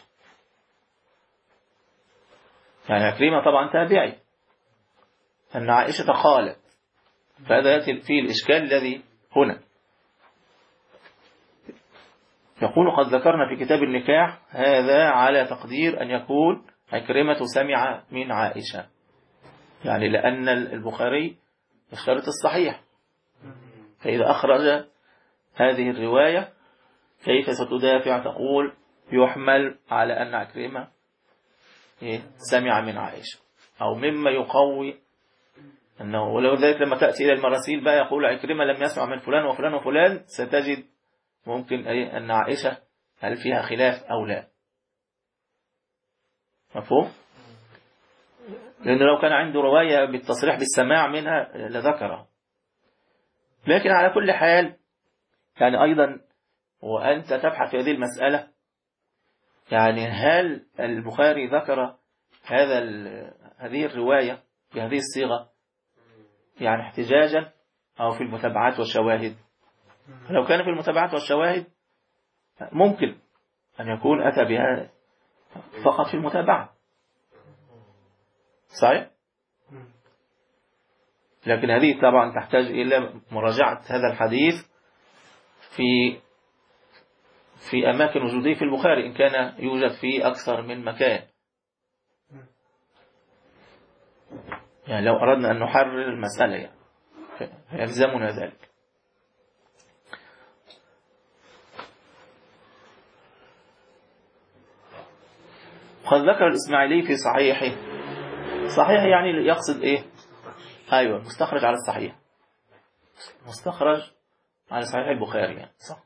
يعني عكرمة طبعا تابعي، أن عائشة قالت، فهذا يأتي فيه الإشكال الذي هنا. يقول قد ذكرنا في كتاب النكاح هذا على تقدير أن يكون عكرمة سمع من عائشة، يعني لأن البخاري اشترط الصحيح، فإذا أخرج هذه الرواية كيف ستدافع؟ تقول يحمل على أن عكرمة سمع من عائشة، أو مما يقوي أنه، ولو ذلك لما تأتي إلى المراسيل بقى يقول عكرمة لم يسمع من فلان وفلان وفلان، ستجد ممكن أن عائشة هل فيها خلاف أو لا. مفهوم؟ لأنه لو كان عنده رواية بالتصريح بالسماع منها لذكرها. لكن على كل حال يعني أيضا وأنت تبحث في هذه المسألة، يعني هل البخاري ذكر هذا هذه الرواية بهذه الصيغة يعني احتجاجا أو في المتابعات والشواهد؟ لو كان في المتابعات والشواهد ممكن أن يكون أتى بها فقط في المتابعة، صحيح؟ لكن هذه طبعا تحتاج إلى مراجعة هذا الحديث في في أماكن وجوده في البخاري إن كان يوجد في أكثر من مكان. يعني لو أردنا أن نحرر المسألة يعني يلزمنا ذلك. قد ذكر الإسماعيلي في صحيحه، صحيح يعني يقصد إيه؟ أيوة مستخرج على الصحيح، مستخرج على صحيح البخاري يعني صح.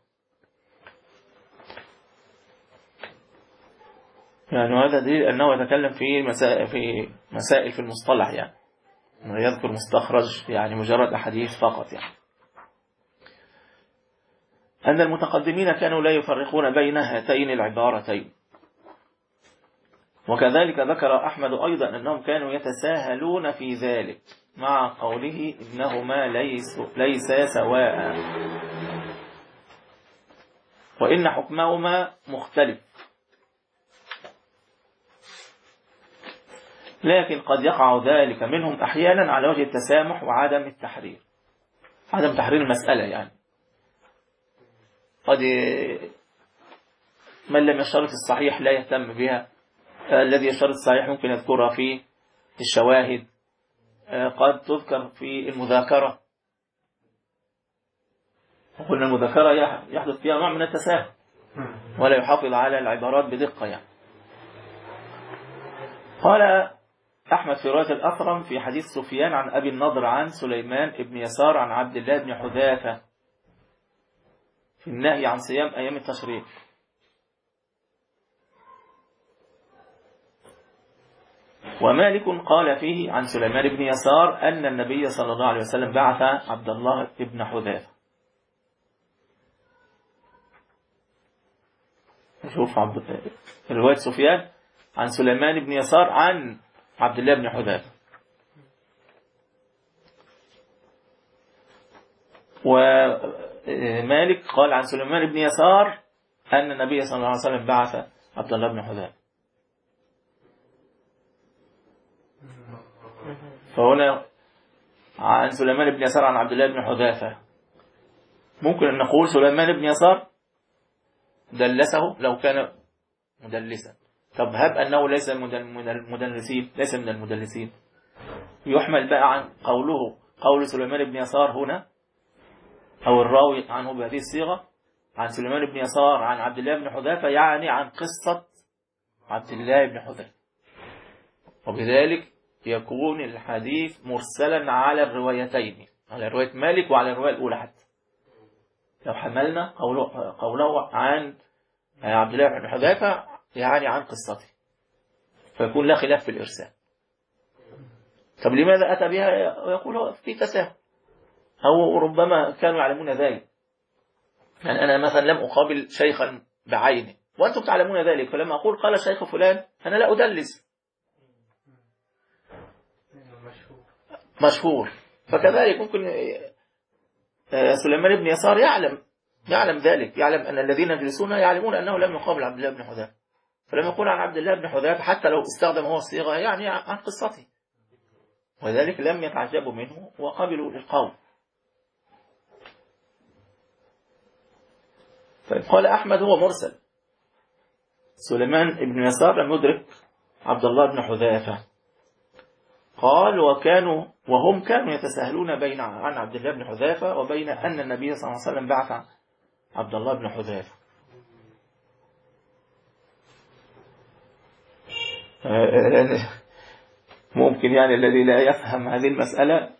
يعني هذا دليل أنه يتكلم في مسائل في مسائل في المصطلح، يعني يذكر مستخرج يعني مجرد أحاديث فقط. يعني أن المتقدمين كانوا لا يفرقون بين هاتين العبارتين. وكذلك ذكر أحمد أيضا أنهم كانوا يتساهلون في ذلك مع قوله إنهما ليس ليسا سواء وإن حكمهما مختلف، لكن قد يقع ذلك منهم أحيانا على وجه التسامح وعدم التحرير، عدم تحرير المسألة. يعني قد من لم يشترط الصحيح لا يهتم بها، الذي يشترط الصحيح ممكن يذكرها في الشواهد، قد تذكر في المذاكرة، وقلنا المذاكرة يحدث فيها نوع من التساهل ولا يحافظ على العبارات بدقة. يعني قال أحمد في رواية الأثرم في حديث سفيان عن أبي النضر عن سليمان بن يسار عن عبد الله بن حذافة في النهي عن صيام أيام التشريق. ومالك قال فيه عن سليمان بن يسار أن النبي صلى الله عليه وسلم بعث عبد الله بن حذافة. شوف عبد رواية سفيان عن سليمان بن يسار عن عبد الله بن حذافة، ومالك قال عن سليمان بن يسار أن النبي صلى الله عليه وسلم بعث عبد الله بن حذافة. فهنا عن سليمان بن يسار عن عبد الله بن حذافة، ممكن أن نقول سليمان بن يسار دلسه لو كان مدلسا. طب هب أنه ليس من المدلسين، ليس من المدلسين، يحمل بقى عن قوله قول سليمان بن يسار هنا أو الراوي عنه بهذه الصيغة عن سليمان بن يسار عن عبد الله بن حذافة، يعني عن قصة عبد الله بن حذافة، وبذلك يكون الحديث مرسلا على الروايتين، على رواية مالك وعلى الرواية الأولى. حتى لو حملنا قوله, قوله عن عبد الله بن حذافة يعني عن قصته، فيكون لا خلاف في الإرسال. طب لماذا أتى بها؟ يقول في تساهل، أو ربما كانوا يعلمون ذلك. يعني أنا مثلا لم أقابل شيخا بعينه وأنتم تعلمون ذلك، فلما أقول قال الشيخ فلان أنا لا أدلس، مشهور. فكذلك ممكن سليمان بن يسار يعلم يعلم ذلك، يعلم أن الذين يجلسون يعلمون أنه لم يقابل عبد الله بن حذافة، فلما يقول عن عبد الله بن حذافة حتى لو استخدم هو الصيغة يعني عن قصته، وذلك لم يتعجبوا منه وقبلوا القول. طيب قال أحمد هو مرسل، سليمان بن يسار لم يدرك عبد الله بن حذافة. قال وكانوا وهم كانوا يتساهلون بين عن عبد الله بن حذافة وبين أن النبي صلى الله عليه وسلم بعث عبد الله بن حذافة. ممكن يعني الذي لا يفهم هذه المسألة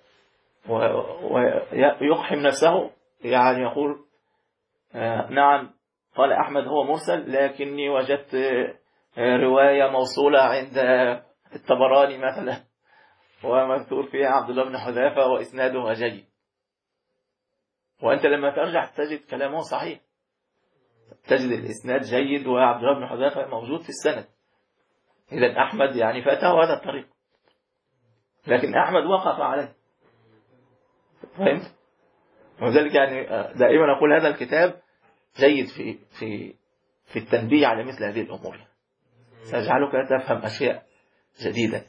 ويقحم نفسه يعني يقول نعم قال أحمد هو مرسل، لكني وجدت رواية موصولة عند الطبراني مثلا ومذكور فيها عبد الله بن حذافة وإسناده جيد، وأنت لما ترجع تجد كلامه صحيح، تجد الإسناد جيد وعبد الله بن حذافة موجود في السند. إذا أحمد يعني فاته هذا الطريق، لكن أحمد وقف عليه. فهمت؟ وذلك يعني دائما أقول هذا الكتاب جيد في في في التنبيه على مثل هذه الأمور، سيجعلك تفهم أشياء جديدة.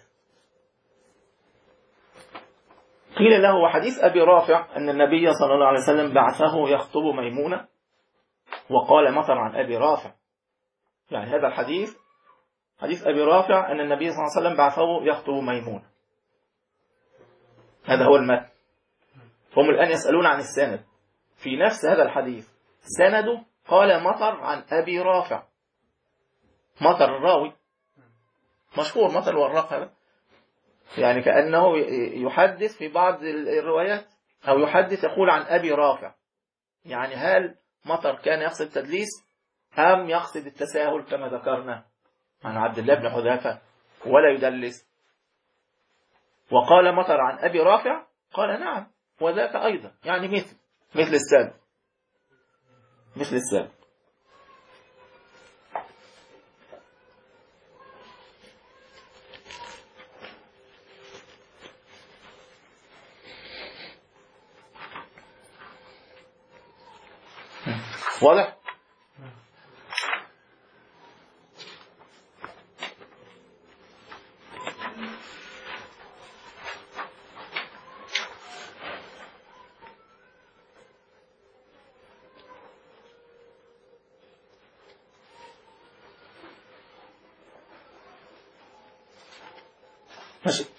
قيل له وحديث أبي رافع أن النبي صلى الله عليه وسلم بعثه يخطب ميمونة وقال مطر عن أبي رافع، يعني هذا الحديث حديث أبي رافع أن النبي صلى الله عليه وسلم بعثه يخطب ميمونة، هذا هو المتن. هم الآن يسألون عن السند في نفس هذا الحديث، سنده قال مطر عن أبي رافع، مطر الراوي مشهور مطر الوراق هذا، يعني كأنه يحدث في بعض الروايات أو يحدث يقول عن أبي رافع، يعني هل مطر كان يقصد تدليس أم يقصد التساهل كما ذكرنا عن عبد الله بن حذافة ولا يدلس؟ وقال مطر عن أبي رافع قال نعم وذاك أيضا، يعني مثل مثل السابق مثل السابق. واضح؟ ماشي.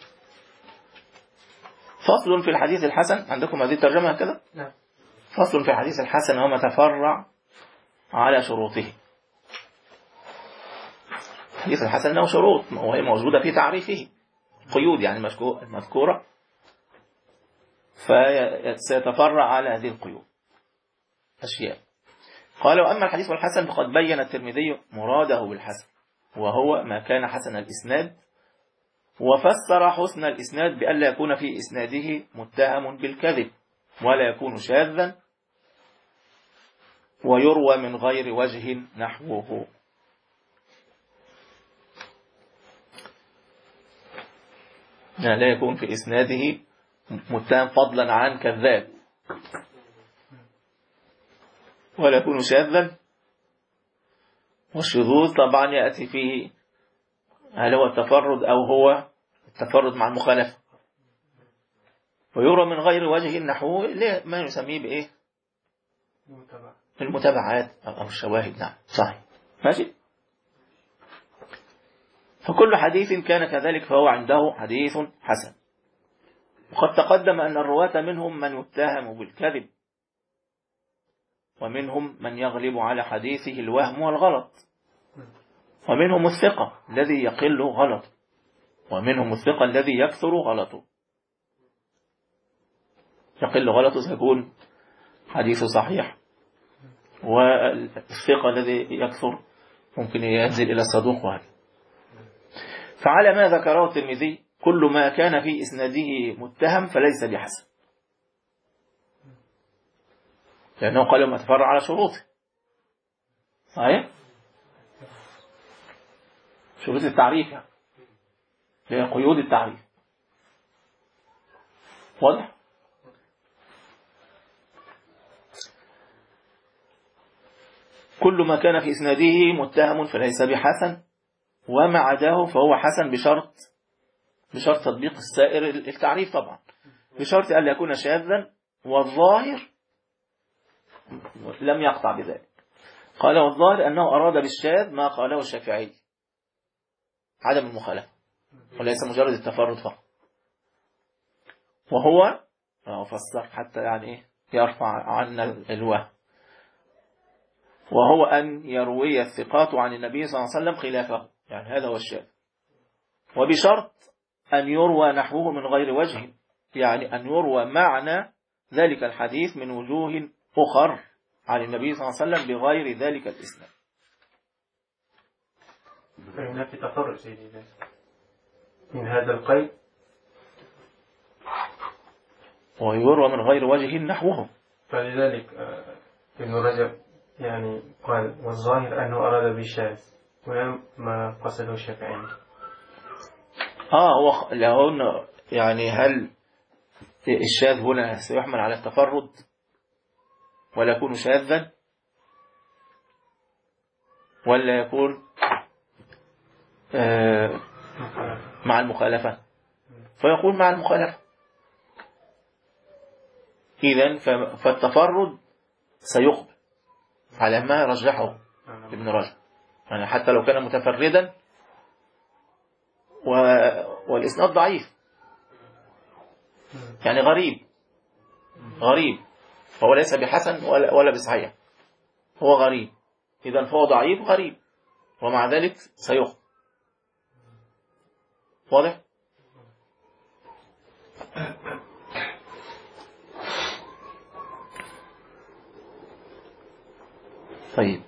فصل في الحديث الحسن، عندكم هذه الترجمة كده؟ نعم. فصل في الحديث الحسن وما تفرع على شروطه. الحديث الحسن له شروط وهي موجودة في تعريفه، قيود يعني مذكورة، فسيتفرع على هذه القيود أشياء. قال وأما الحديث الحسن فقد بين الترمذي مراده بالحسن وهو ما كان حسن الإسناد، وفسر حسن الإسناد بأن لا يكون في إسناده متهم بالكذب ولا يكون شاذا ويروى من غير وجه نحوه. لا يكون في إسناده متهم فضلا عن كذاب ولا يكون شاذا، والشذوذ طبعا يأتي فيه هل هو التفرد أو هو التفرد مع المخالفة، ويرى من غير وجه نحوه ما يسميه بإيه المتابعات أو الشواهد. نعم صحيح ماشي. فكل حديث كان كذلك فهو عنده حديث حسن. وقد تقدم أن الرواة منهم من يتهم بالكذب ومنهم من يغلب على حديثه الوهم والغلط، ومنهم الثقة الذي يقل غلط، ومنهم الثقة الذي يكثر غلطه. يقل غلطه سيكون حديث صحيح، والثقة الذي يكثر ممكن ينزل إلى الصدوق. وهذا فعلى ما ذكره الترمذي كل ما كان في إسناده متهم فليس بحسن، لأنه قال ما تفرع على شروطه. صحيح؟ شروط التعريف يعني هي قيود التعريف. واضح؟ كل ما كان في إسناده متهم فليس بحسن، وما عداه فهو حسن بشرط بشرط تطبيق السائر التعريف طبعا، بشرط أن يكون شاذا، والظاهر لم يقطع بذلك. قال والظاهر أنه أراد بالشاذ ما قاله الشافعي، عدم المخالفة وليس مجرد التفرد فقط. وهو فسر حتى يعني إيه يرفع عنا الوهم. وهو أن يروي الثقات عن النبي صلى الله عليه وسلم خلافه، يعني هذا هو الشاذ. وبشرط أن يروى نحوه من غير وجه، يعني أن يروى معنى ذلك الحديث من وجوه أخر عن النبي صلى الله عليه وسلم بغير ذلك الإسناد. فهنا في تفرق سيدي من هذا القيد، ويروى من غير وجه نحوه. فلذلك ابن رجب يعني قال والظاهر أنه أراد بالشاذ ولما قصده الشافعي. آه هو لهون يعني هل الشاذ هنا سيحمل على التفرد ولا يكون شاذا، ولا يكون آه مع المخالفة؟ فيقول مع المخالفة. إذن فالتفرد سيقبل على ما رجحه ابن رجب، يعني حتى لو كان متفردا والإسناد ضعيف، يعني غريب غريب فهو ليس بحسن ولا, ولا بصحيح، هو غريب، إذن فهو ضعيف غريب ومع ذلك سيقبل. واضح؟ طيب.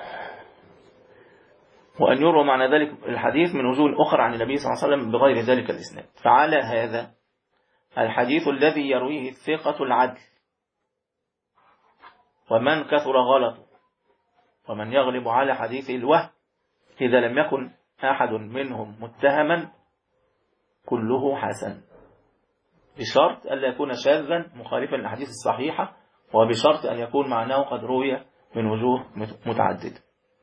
وأن يروى معنى ذلك الحديث من وجوه أخرى عن النبي صلى الله عليه وسلم بغير ذلك الإسناد. فعلى هذا الحديث الذي يرويه الثقة العدل ومن كثر غلطه ومن يغلب على حديث الوهم إذا لم يكن أحد منهم متهما كله حسن، بشرط ألا يكون شاذا مخالفا للأحاديث الصحيحة، وبشرط أن يكون معناه قد روي من وجوه متعددة.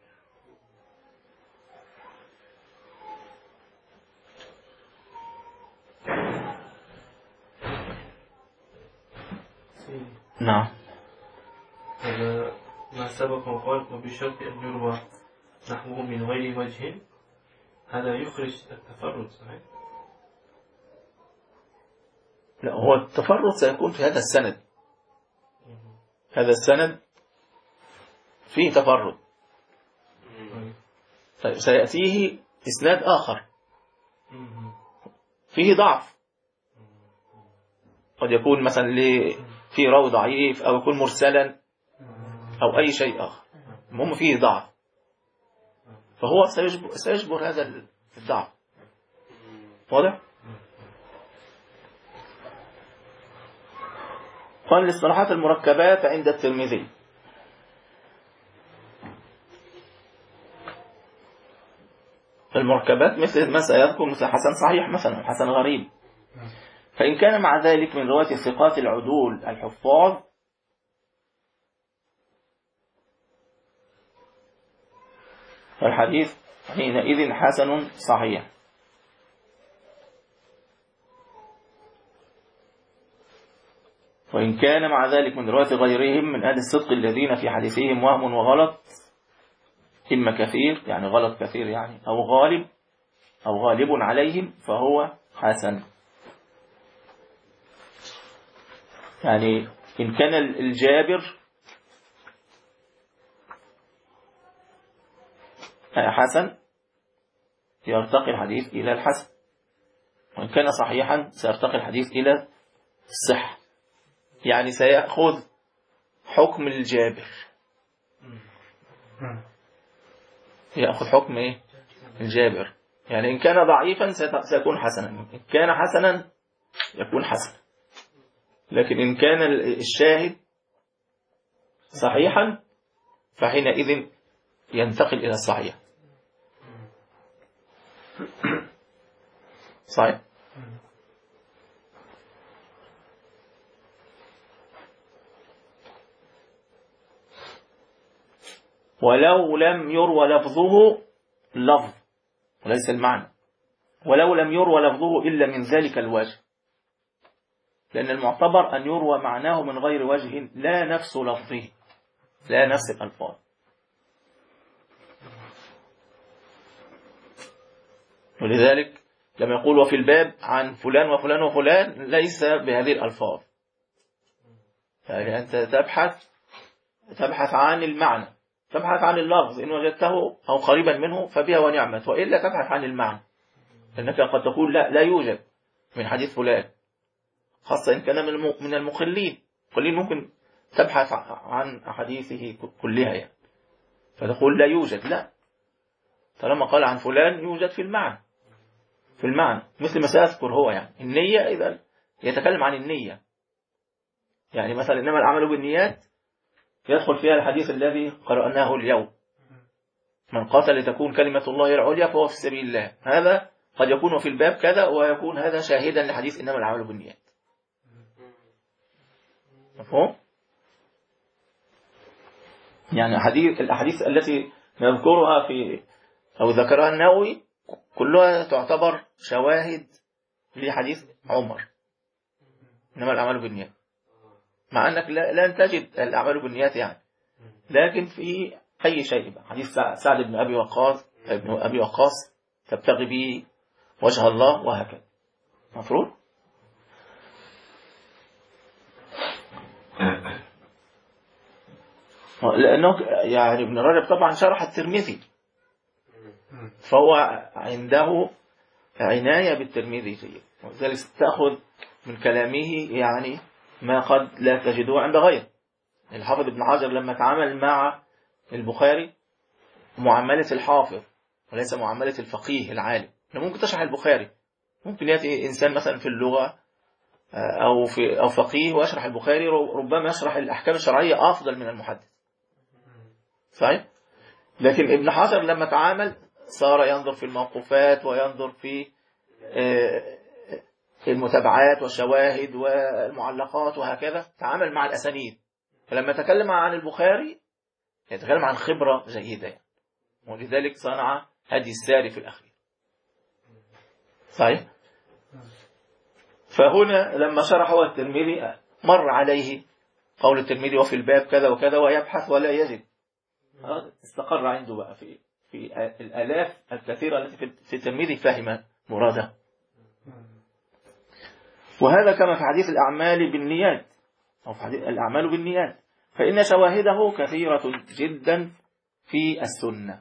نعم. هذا ما سبق وقال وبشرط أن يروى نحوه من غير وجه، هذا يخرج التفرد صحيح؟ لا، هو التفرد سيكون في هذا السند، هذا السند فيه تفرد. طيب سيأتيه إسناد آخر فيه ضعف، قد يكون مثلا فيه راوي ضعيف أو يكون مرسلا أو أي شيء آخر، المهم فيه ضعف، فهو سيجبر, سيجبر هذا الضعف. واضح؟ قال الاصطلاحات المركبات عند الترمذي. المركبات مثل ما سيذكر مثل حسن صحيح مثلا وحسن غريب. فإن كان مع ذلك من رواية الثقات العدول الحفاظ فالحديث حينئذ حسن صحيح. وإن كان مع ذلك من رواية غيرهم من أهل الصدق الذين في حديثهم وهم وغلط، إما كثير يعني غلط كثير يعني أو غالب أو غالب عليهم، فهو حسن. يعني إن كان الجابر حسن يرتقي الحديث إلى الحسن، وإن كان صحيحا سيرتقي الحديث إلى الصحة، يعني سيأخذ حكم الجابر، يأخذ حكم إيه؟ الجابر. يعني إن كان ضعيفا سيكون حسنا، إن كان حسنا يكون حسنا، لكن إن كان الشاهد صحيحا فحينئذ ينتقل إلى الصحيح. صحيح. ولو لم يروى لفظه لفظ وليس المعنى، ولو لم يروى لفظه إلا من ذلك الوجه، لأن المعتبر أن يروى معناه من غير وجه لا نفس لفظه، لا نفس الألفاظ. ولذلك لما يقول وفي الباب عن فلان وفلان وفلان ليس بهذه الألفاظ، يعني أنت تبحث تبحث عن المعنى تبحث عن اللفظ إن وجدته أو قريبا منه فبها ونعمت، وإلا تبحث عن المعنى، لأنك قد تقول لا لا يوجد من حديث فلان، خاصة إن كان من المقلين. قليل ممكن تبحث عن أحاديثه كلها يعني، فتقول لا يوجد، لا، طالما قال عن فلان يوجد في المعنى، في المعنى مثل ما سأذكر هو يعني النية. إذا يتكلم عن النية، يعني مثلا إنما الأعمال بالنيات يدخل فيها الحديث الذي قرأناه اليوم، من قاتل لتكون كلمة الله العليا فهو في سبيل الله. هذا قد يكون في الباب كذا، ويكون هذا شاهدا لحديث إنما الأعمال بالنيات. مفهوم؟ يعني حديث الأحاديث التي نذكرها في أو ذكرها النووي كلها تعتبر شواهد لحديث عمر إنما الأعمال بالنيات، مع أنك لن تجد الأعمال بالنيات يعني، لكن في أي شيء بقى. حديث سعد بن أبي وقاص ابن أبي وقاص تبتغي به وجه الله، وهكذا. مفروض؟ لأنه يعني ابن رجب طبعا شرح الترمذي، فهو عنده عناية بالترمذي، وذلك تأخذ من كلامه يعني ما قد لا تجده عند غيره. الحافظ ابن حجر لما تعامل مع البخاري معاملة الحافظ وليس معاملة الفقيه العالم. ممكن تشرح البخاري، ممكن يأتي إنسان مثلا في اللغة أو في أو فقيه ويشرح البخاري، ربما يشرح الأحكام الشرعية أفضل من المحدث، صحيح؟ لكن ابن حجر لما تعامل صار ينظر في الموقوفات وينظر في المتابعات والشواهد والمعلقات وهكذا، تعامل مع الأسانيد. فلما تكلم عن البخاري يتكلم عن خبرة جيدة، ولذلك صنع هدي الساري في الأخير، صحيح؟ فهنا لما شرحه الترمذي مر عليه قول الترمذي وفي الباب كذا وكذا، ويبحث ولا يجد، استقر عنده بقى في في الآلاف الكثيرة التي في الترمذي فهم مراده. وهذا كما في حديث الأعمال بالنيات أو في حديث الأعمال بالنيات، فإن شواهده كثيرة جدا في السنة.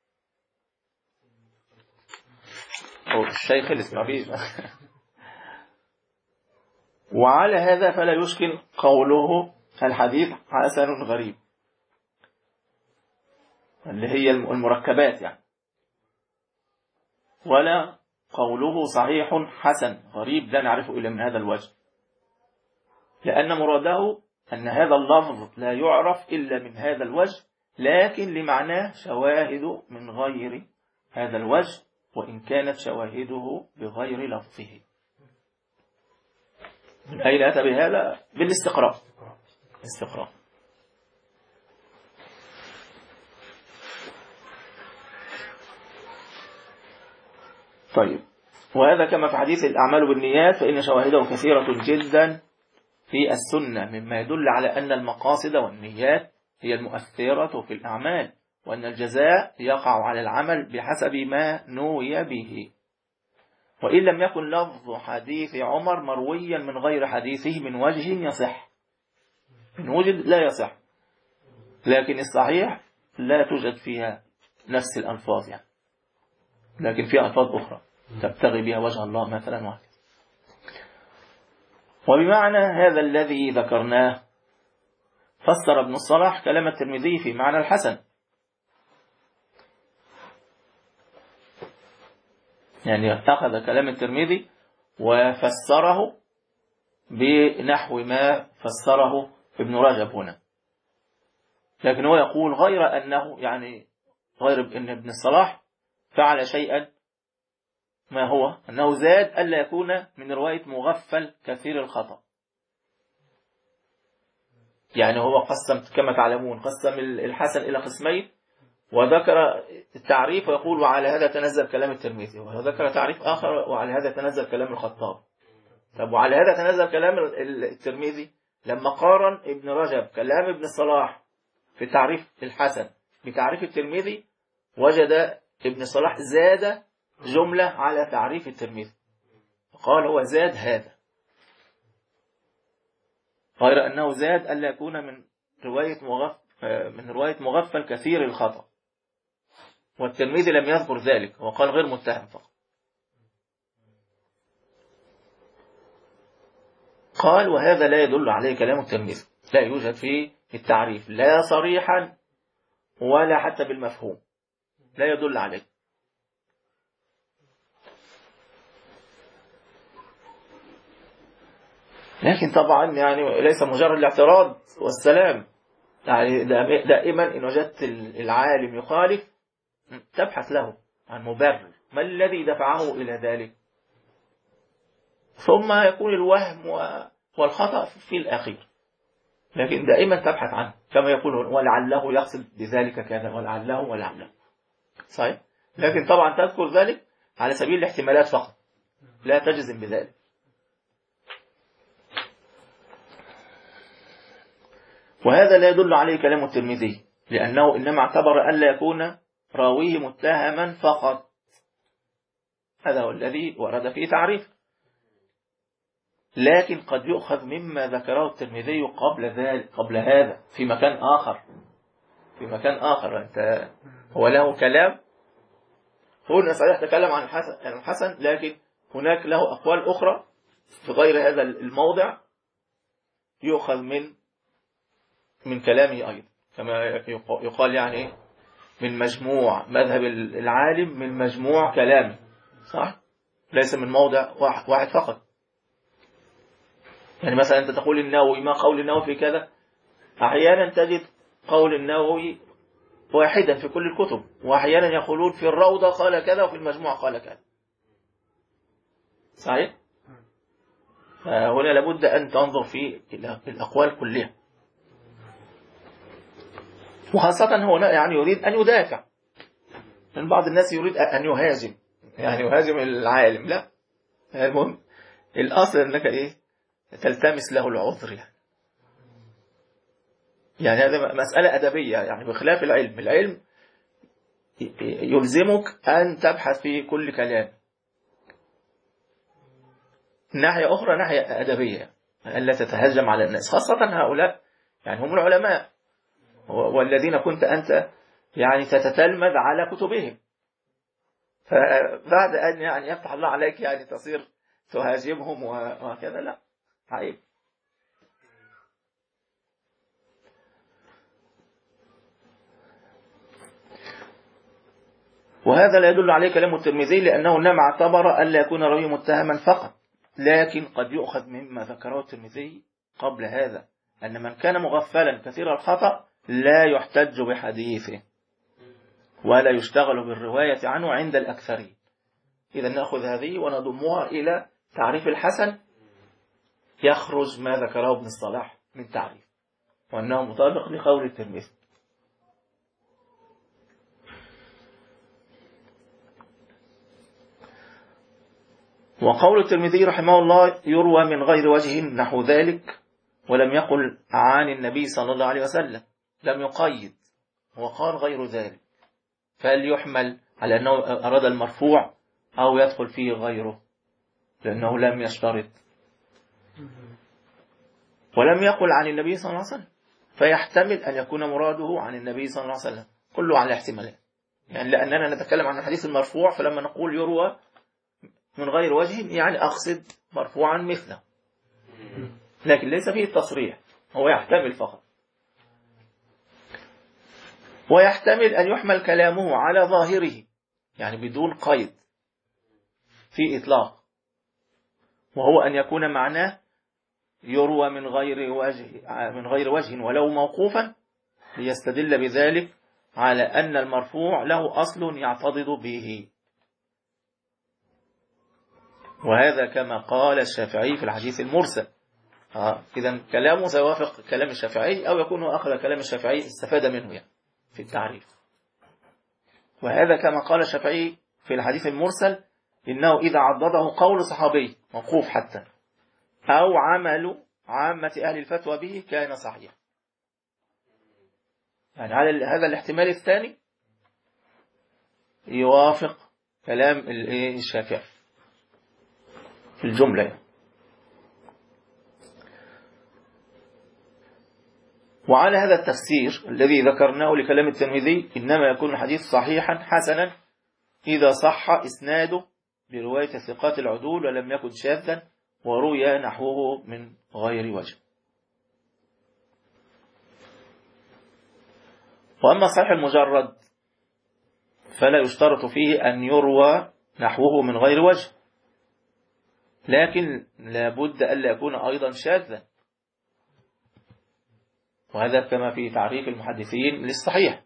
أو الشيخ الإسماعيلي. وعلى هذا فلا يشكل قوله الحديث حسن غريب، اللي هي المركبات يعني، ولا قوله صحيح حسن غريب لا نعرفه إلا من هذا الوجه، لأن مراده أن هذا اللفظ لا يعرف إلا من هذا الوجه، لكن لمعناه شواهد من غير هذا الوجه، وإن كانت شواهده بغير لفظه. من أين أتى بهذا؟ بالاستقراء، استقراء. طيب، وهذا كما في حديث الأعمال بالنيات، فإن شواهده كثيرة جدا في السنة، مما يدل على أن المقاصد والنيات هي المؤثرة في الأعمال، وأن الجزاء يقع على العمل بحسب ما نوي به. وإن لم يكن لفظ حديث عمر مرويا من غير حديثه من وجه يصح، من وجد لا يصح، لكن الصحيح لا توجد فيها نفس الألفاظ يعني، لكن فيها ألفاظ أخرى تبتغي بها وجه الله مثلا وهكذا. وبمعنى هذا الذي ذكرناه فسر ابن الصلاح كلام الترمذي في معنى الحسن، يعني أخذ كلام الترمذي وفسره بنحو ما فسره ابن رجب هنا، لكن هو يقول غير أنه يعني غير أن ابن الصلاح فعل شيئا، ما هو أنه زاد ألا يكون من رواية مغفل كثير الخطأ. يعني هو قسم كما تعلمون قسم الحسن إلى قسمين، وذكر التعريف ويقول وعلى هذا تنزل كلام الترمذي، وذكر تعريف آخر وعلى هذا تنزل كلام الخطاب. طب وعلى هذا تنزل كلام الترمذي لما قارن ابن رجب كلام ابن الصلاح في تعريف الحسن بتعريف الترمذي، وجد ابن صلاح زاد جملة على تعريف الترمذي، قال هو زاد هذا، غير أنه زاد ألا يكون من رواية من رواية مغفل كثير الخطأ، والترمذي لم يذكر ذلك، وقال غير متهم فقط. قال وهذا لا يدل عليه كلام الترمذي، لا يوجد فيه التعريف لا صريحا ولا حتى بالمفهوم، لا يدل عليه. لكن طبعا يعني ليس مجرد الاعتراض والسلام، يعني دائما إن وجدت العالم يخالف تبحث له عن مبرر، ما الذي دفعه إلى ذلك، ثم يكون الوهم والخطأ في الأخير، لكن دائما تبحث عنه كما يقول ولعله يقصد بذلك كذا ولعله ولعله، صحيح؟ لكن طبعا تذكر ذلك على سبيل الاحتمالات فقط، لا تجزم بذلك. وهذا لا يدل عليه كلام الترمذي، لأنه إنما اعتبر ألا يكون راويه متهما فقط، هذا هو الذي ورد فيه تعريف. لكن قد يؤخذ مما ذكره الترمذي قبل ذلك قبل هذا في مكان آخر، في مكان آخر أنت هو له كلام، هنا صحيح تكلم عن الحسن, الحسن لكن هناك له أقوال أخرى في غير هذا الموضع يؤخذ من من كلامه أيضا، كما يقال يعني من مجموع مذهب العالم، من مجموع كلامه، صح؟ ليس من موضع واحد فقط. يعني مثلا أنت تقول النووي، ما قول النووي في كذا، أحيانا تجد قول النووي واحدا في كل الكتب، وأحيانا يقولون في الروضة قال كذا وفي المجموع قال كذا، صحيح؟ فهنا لابد أن تنظر في الأقوال كلها، وخاصة هنا يعني يريد أن يدافع، من بعض الناس يريد أن يهاجم، يعني يهاجم العالم، لا، المهم الأصل أنك إيه تلتمس له العذر، يعني يعني هذه مسألة أدبية، يعني بخلاف العلم، العلم يلزمك أن تبحث في كل كلام. ناحية أخرى ناحية أدبية، ألا تتهجم على الناس، خاصة هؤلاء يعني هم العلماء والذين كنت أنت يعني تتتلمذ على كتبهم، فبعد أن يعني يفتح الله عليك يعني تصير تهاجمهم وهكذا، لا، عيب. وهذا لا يدل عليه كلام الترمذي، لأنه إنما اعتبر ألا يكون راوي متهما فقط، لكن قد يؤخذ مما ذكره الترمذي قبل هذا أن من كان مغفلا كثير الخطأ لا يحتج بحديثه ولا يشتغل بالرواية عنه عند الأكثرين. إذا نأخذ هذه ونضمها إلى تعريف الحسن، يخرج ما ذكره ابن الصلاح من تعريف، وأنه مطابق لقول الترمذي. وقول الترمذي رحمه الله يروى من غير وجه نحو ذلك، ولم يقل عن النبي صلى الله عليه وسلم، لم يقيد وقال غير ذلك، فليحمل على أنه أراد المرفوع أو يدخل فيه غيره، لأنه لم يشترط. ولم يقل عن النبي صلى الله عليه وسلم، فيحتمل أن يكون مراده عن النبي صلى الله عليه وسلم، كله على الاحتمالات، يعني لأننا نتكلم عن الحديث المرفوع، فلما نقول يروى من غير وجه يعني أقصد مرفوعا مثله، لكن ليس فيه التصريح، هو يحتمل فقط. ويحتمل أن يحمل كلامه على ظاهره، يعني بدون قيد، في إطلاق، وهو أن يكون معناه يروى من غير وجه من غير وجه ولو موقوفا، ليستدل بذلك على أن المرفوع له أصل يعتضد به، وهذا كما قال الشافعي في الحديث المرسل. آه. إذن كلامه سيوافق كلام الشافعي أو يكون أخذ كلام الشافعي استفاد منه يعني في التعريف. وهذا كما قال الشافعي في الحديث المرسل إنه إذا عضده قول صحابي موقوف حتى أو عمل عامة أهل الفتوى به كان صحيح. يعني على هذا الاحتمال الثاني يوافق كلام الشافعي في الجملة. وعلى هذا التفسير الذي ذكرناه لكلام الترمذي إنما يكون الحديث صحيحا حسنا إذا صح إسناده برواية ثقات العدول ولم يكن شاذا وروي نحوه من غير وجه. وأما صحيح المجرد فلا يشترط فيه أن يروى نحوه من غير وجه، لكن لابد ألا يكون أيضا شاذا، وهذا كما في تعريف المحدثين للصحيح،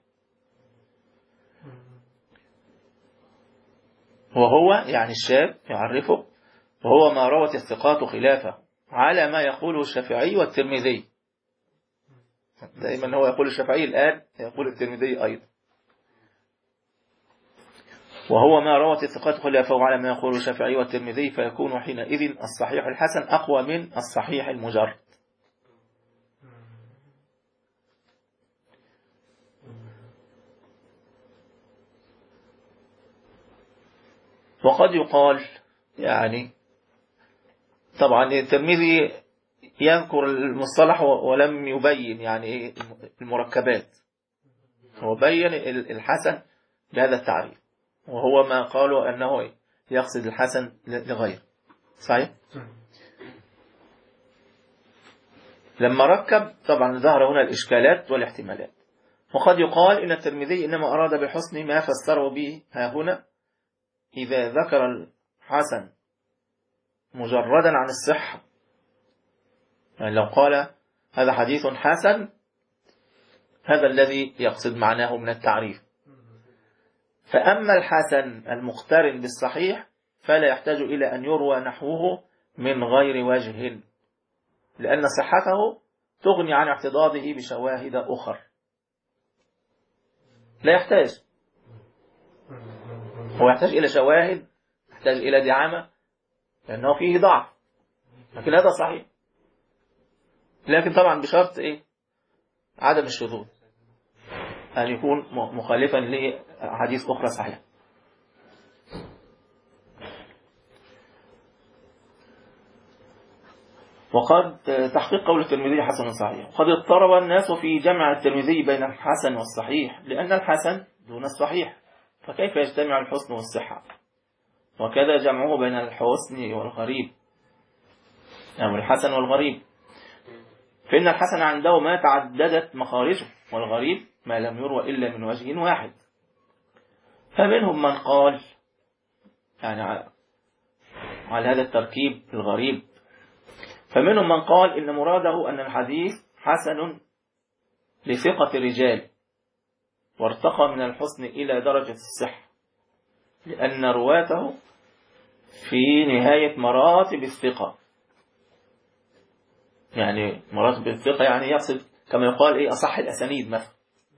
وهو يعني الشاذ يعرفه وهو ما روت الثقات خلافه على ما يقوله الشافعي والترمذي. دائما هو يقول الشافعي الآن يقول الترمذي أيضا، وهو ما روت الثقات خلافه على ما يقوله الشافعي والترمذي، فيكون حينئذ الصحيح الحسن أقوى من الصحيح المجرد. وقد يقال يعني طبعا الترمذي يذكر المصطلح ولم يبين يعني المركبات، هو بين الحسن بهذا التعريف، وهو ما قالوا أنه يقصد الحسن لغير صحيح. لما ركب طبعا ظهر هنا الإشكالات والاحتمالات. وقد يقال إن الترمذي إنما أراد بالحسن ما فسره به ها هنا إذا ذكر الحسن مجردا عن الصحة، يعني لو قال هذا حديث حسن هذا الذي يقصد معناه من التعريف. فأما الحسن المقترن بالصحيح فلا يحتاج إلى أن يروى نحوه من غير وجه، لأن صحته تغني عن اعتضاده بشواهد أخر. لا يحتاج، هو يحتاج إلى شواهد، يحتاج إلى دعامة لأنه فيه ضعف، لكن هذا صحيح، لكن طبعا بشرط إيه؟ عدم الشذوذ، أن يكون مخالفا لحديث أخرى صحيح. وقد تحقيق قول الترمذي حسن صحيح. قد اضطرب الناس في جمع الترمذي بين الحسن والصحيح، لأن الحسن دون الصحيح، فكيف يجتمع الحسن والصحة؟ وكذا جمعه بين الحسن والغريب أو الحسن والغريب، فإن الحسن عنده ما تعددت مخارجه، والغريب ما لم يروى إلا من وجه واحد. فمنهم من قال يعني على هذا التركيب الغريب، فمنهم من قال إن مراده أن الحديث حسن لثقة الرجال وارتقى من الحسن إلى درجة الصحة، لأن رواته في نهاية مراتب الثقة. يعني مراتب الثقة يعني يقصد كما يقال إيه أصح الأسانيد مثلا،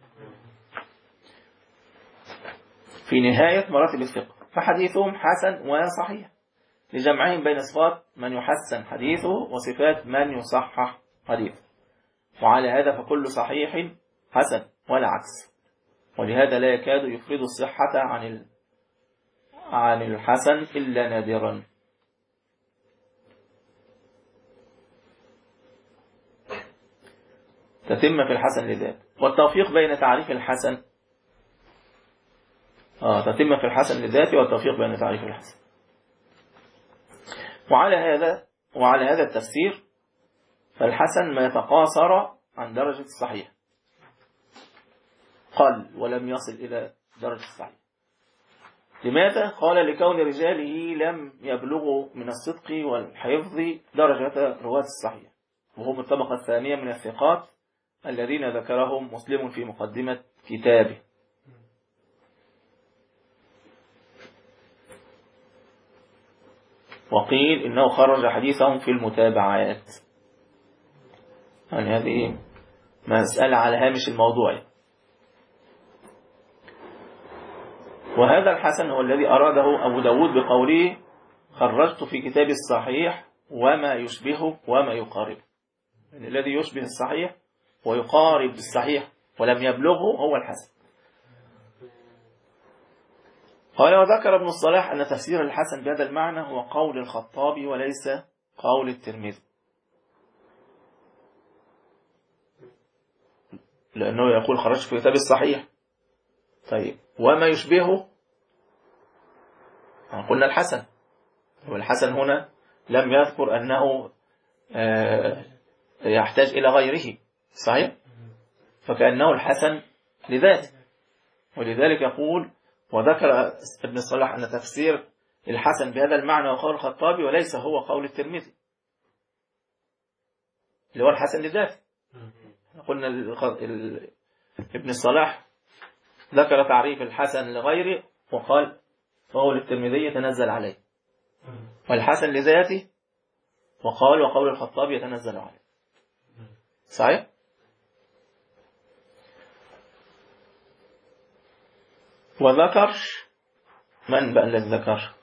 في نهاية مراتب الثقة، فحديثهم حسن وصحيح لجمعهم بين صفات من يحسن حديثه وصفات من يصحح حديثه. وعلى هذا فكل صحيح حسن ولا عكس، ولهذا لا يكاد يفرد الصحة عن عن الحسن إلا نادرا. تتم في الحسن لذات. والتوفيق بين تعريف الحسن آه تتم في الحسن لذاته والتوفيق بين تعريف الحسن. وعلى هذا وعلى هذا التفسير فالحسن ما يتقاصر عن درجة الصحيح، قل ولم يصل إلى درجة الصحيح. لماذا؟ قال لكون رجاله لم يبلغوا من الصدق والحفظ درجة رواة الصحيح، وهم الطبقة الثانية من الثقات الذين ذكرهم مسلم في مقدمة كتابه. وقيل إنه خرج حديثهم في المتابعات، يعني هذه مسألة على هامش الموضوع. وهذا الحسن هو الذي أراده أبو داود بقوله خرجت في كتاب الصحيح وما يشبهه وما يقاربه، يعني الذي يشبه الصحيح ويقارب الصحيح ولم يبلغه هو الحسن. قال وذكر ابن الصلاح أن تفسير الحسن بهذا المعنى هو قول الخطابي وليس قول الترمذي. لأنه يقول خرجت في كتاب الصحيح. طيب وما يشبهه قلنا الحسن، والحسن هنا لم يذكر أنه يحتاج إلى غيره، صحيح؟ فكأنه الحسن لذاته، ولذلك يقول وذكر ابن الصلاح أن تفسير الحسن بهذا المعنى وقول الخطابي وليس هو قول الترمذي اللي هو الحسن لذاته. قلنا ابن الصلاح ذكر تعريف الحسن لغيره وقال وهو للترمذي يتنزل عليه، والحسن لذاته وقال وقول الخطابي يتنزل عليه، صحيح؟ وذكر من بقى الذي ذكر؟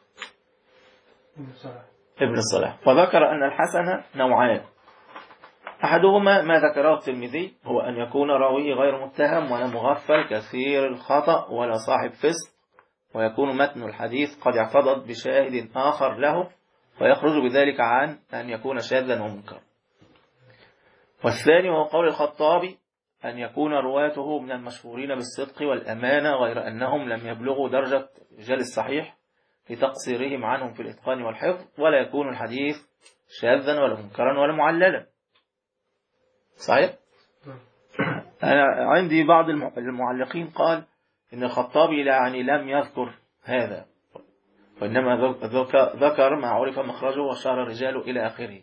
ابن الصلاح. وذكر أن الحسن نوعان، أحدهما ما ذكره الترمذي هو أن يكون راويه غير متهم ولا مغفل كثير الخطأ ولا صاحب فسق، ويكون متن الحديث قد اعتضد بشاهد آخر له ويخرج بذلك عن أن يكون شاذا ومنكرا. والثاني وهو قول الخطابي أن يكون رواته من المشهورين بالصدق والأمانة غير أنهم لم يبلغوا درجة رجال الصحيح لتقصيرهم عنهم في الإتقان والحفظ، ولا يكون الحديث شاذا ولا منكرا ولا معللا، صحيح؟ أنا عندي بعض المعلقين قال إن الخطابي يعني لم يذكر هذا، وإنما ذكر ما عرف مخرجه وشار الرجال إلى آخره.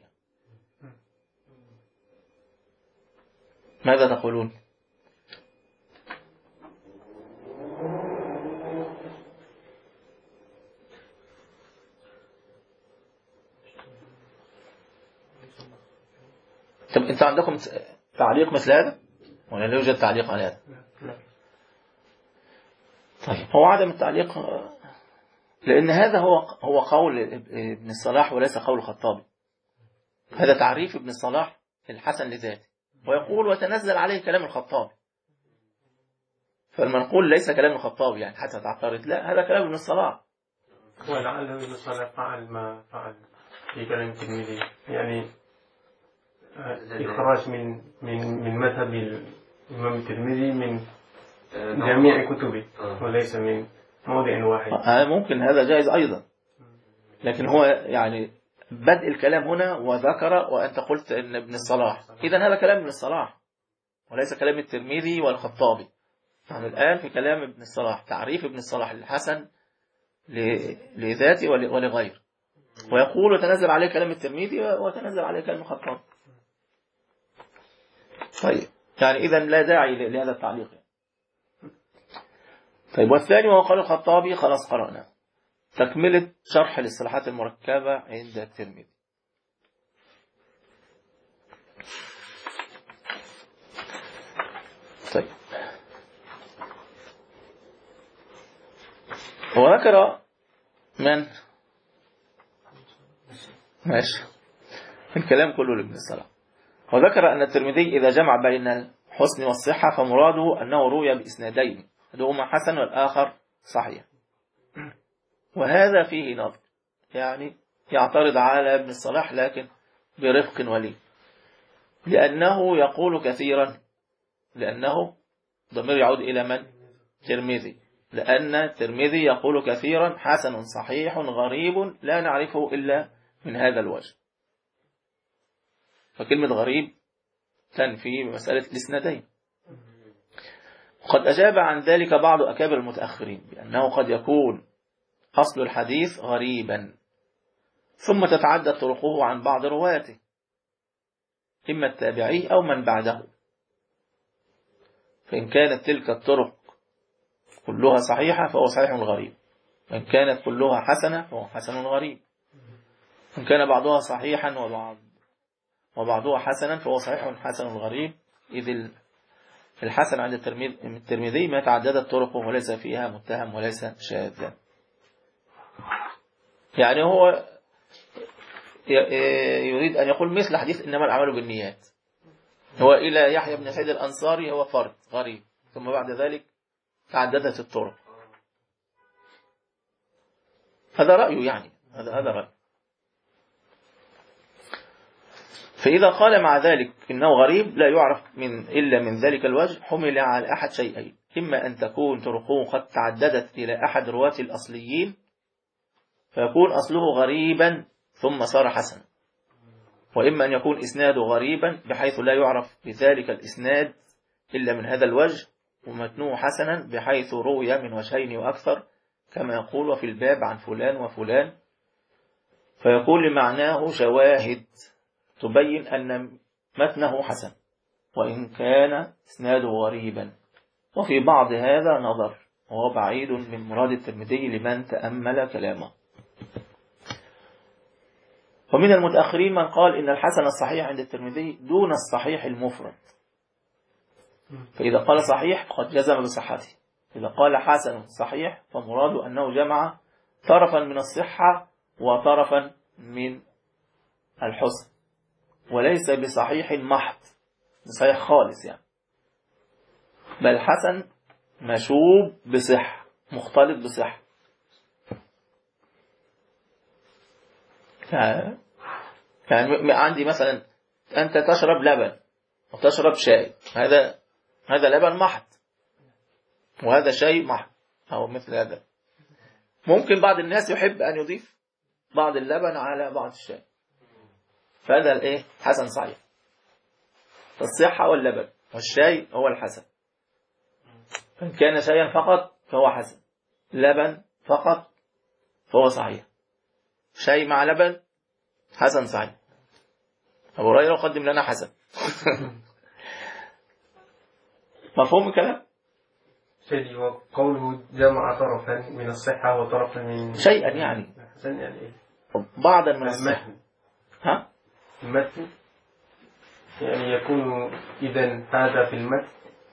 ماذا تقولون؟ طب أنت عندكم تعليق مثل هذا ولا لا يوجد تعليق على هذا؟ طيب هو عدم التعليق لأن هذا هو هو قول ابن الصلاح وليس قول الخطابي. هذا تعريف ابن الصلاح الحسن لذاته، ويقول وتنزل عليه كلام الخطابي. فلما نقول ليس كلام الخطابي يعني حتى تعترض، لا، هذا كلام ابن الصلاح. ولعله ابن الصلاح فعل ما فعل في كلام الترمذي، يعني إخراج من من من مذهب الإمام الترمذي من جميع كتبه وليس من موضع واحد. ممكن هذا جائز أيضا، لكن هو يعني بدء الكلام هنا وذكر وأنت قلت أن ابن الصلاح، إذن هذا كلام ابن الصلاح وليس كلام الترمذي والخطابي. يعني الآن في كلام ابن الصلاح، تعريف ابن الصلاح الحسن لذاته ولغيره، ويقول وتنزل عليه كلام الترمذي وتنزل عليه كلام الخطابي. طيب يعني إذن لا داعي لهذا التعليق. طيب والثاني وهو قال الخطابي خلاص قرأنا تكملة شرح الاصطلاحات المركبة عند الترمذي. طيب وذكر من ماشي الكلام كله لابن الصلاح. وذكر أن الترمذي إذا جمع بين الحسن والصحة فمراده أنه روي بإسنادين، أحدهما حسن والآخر صحيح. وهذا فيه نظر، يعني يعترض على ابن الصلاح لكن برفق ولي، لأنه يقول كثيرا، لأنه ضمير يعود إلى من؟ ترمذي، لأن الترمذي يقول كثيرا حسن صحيح غريب لا نعرفه إلا من هذا الوجه. فكلمة غريب تنفي مسألة الإسنادين. وقد أجاب عن ذلك بعض أكابر المتأخرين بأنه قد يكون أصل الحديث غريبا ثم تتعدد طرقه عن بعض رواته إما التابعي أو من بعده، فإن كانت تلك الطرق كلها صحيحة فهو صحيح غريب، وإن كانت كلها حسنة فهو حسن غريب، إن كان بعضها صحيحا وبعض وبعضها حسنا فهو صحيح حسن غريب، إذ الحسن عند الترمذي ما تعددت طرقه وليس فيها متهم وليس شاذا. يعني هو يريد أن يقول مثل حديث إنما الأعمال بالنيات، هو إلى يحيى بن سعيد الأنصاري هو فرد غريب، ثم بعد ذلك تعددت الطرق. هذا رأيه، يعني هذا هذا رأيه. فإذا قال مع ذلك إنه غريب لا يعرف من إلا من ذلك الوجه حمل على أحد شيئين: إما أن تكون طرقه قد تعددت إلى أحد رواة الأصليين فيكون أصله غريبا ثم صار حسنا، وإما أن يكون إسناده غريبا بحيث لا يعرف بذلك الإسناد إلا من هذا الوجه، ومتنوه حسنا بحيث روي من وجهين وأكثر كما يقول وفي الباب عن فلان وفلان، فيقول لمعناه شواهد تبين أن متنه حسن وإن كان إسناده غريبا. وفي بعض هذا نظر وهو بعيد من مراد الترمذي لمن تأمل كلامه. ومن المتأخرين من قال إن الحسن الصحيح عند الترمذي دون الصحيح المفرد، فإذا قال صحيح قد جزم بصحته، إذا قال حسن صحيح فمراد أنه جمع طرفا من الصحة وطرفا من الحسن، وليس بصحيح محض، بصحيح خالص يعني، بل حسن مشوب بصح، مختلط بصح. يعني عندي مثلا أنت تشرب لبن وتشرب شاي، هذا هذا لبن محض وهذا شاي محض أو مثل هذا. ممكن بعض الناس يحب أن يضيف بعض اللبن على بعض الشاي، فهذا الايه حسن صحيح. الصحة واللبن والشاي هو الحسن، فإن كان شايا فقط فهو حسن، لبن فقط فهو صحيح، شاي مع لبن حسن صحيح. أبو هريرة قدم لنا حسن. مفهوم الكلام؟ سيدي، وقوله جمع طرفا من الصحة وطرفا من شيئا يعني حسن يعني إيه؟ بعضا من الصحة. ها؟ المتن يعني يكون إذن هذا في المتن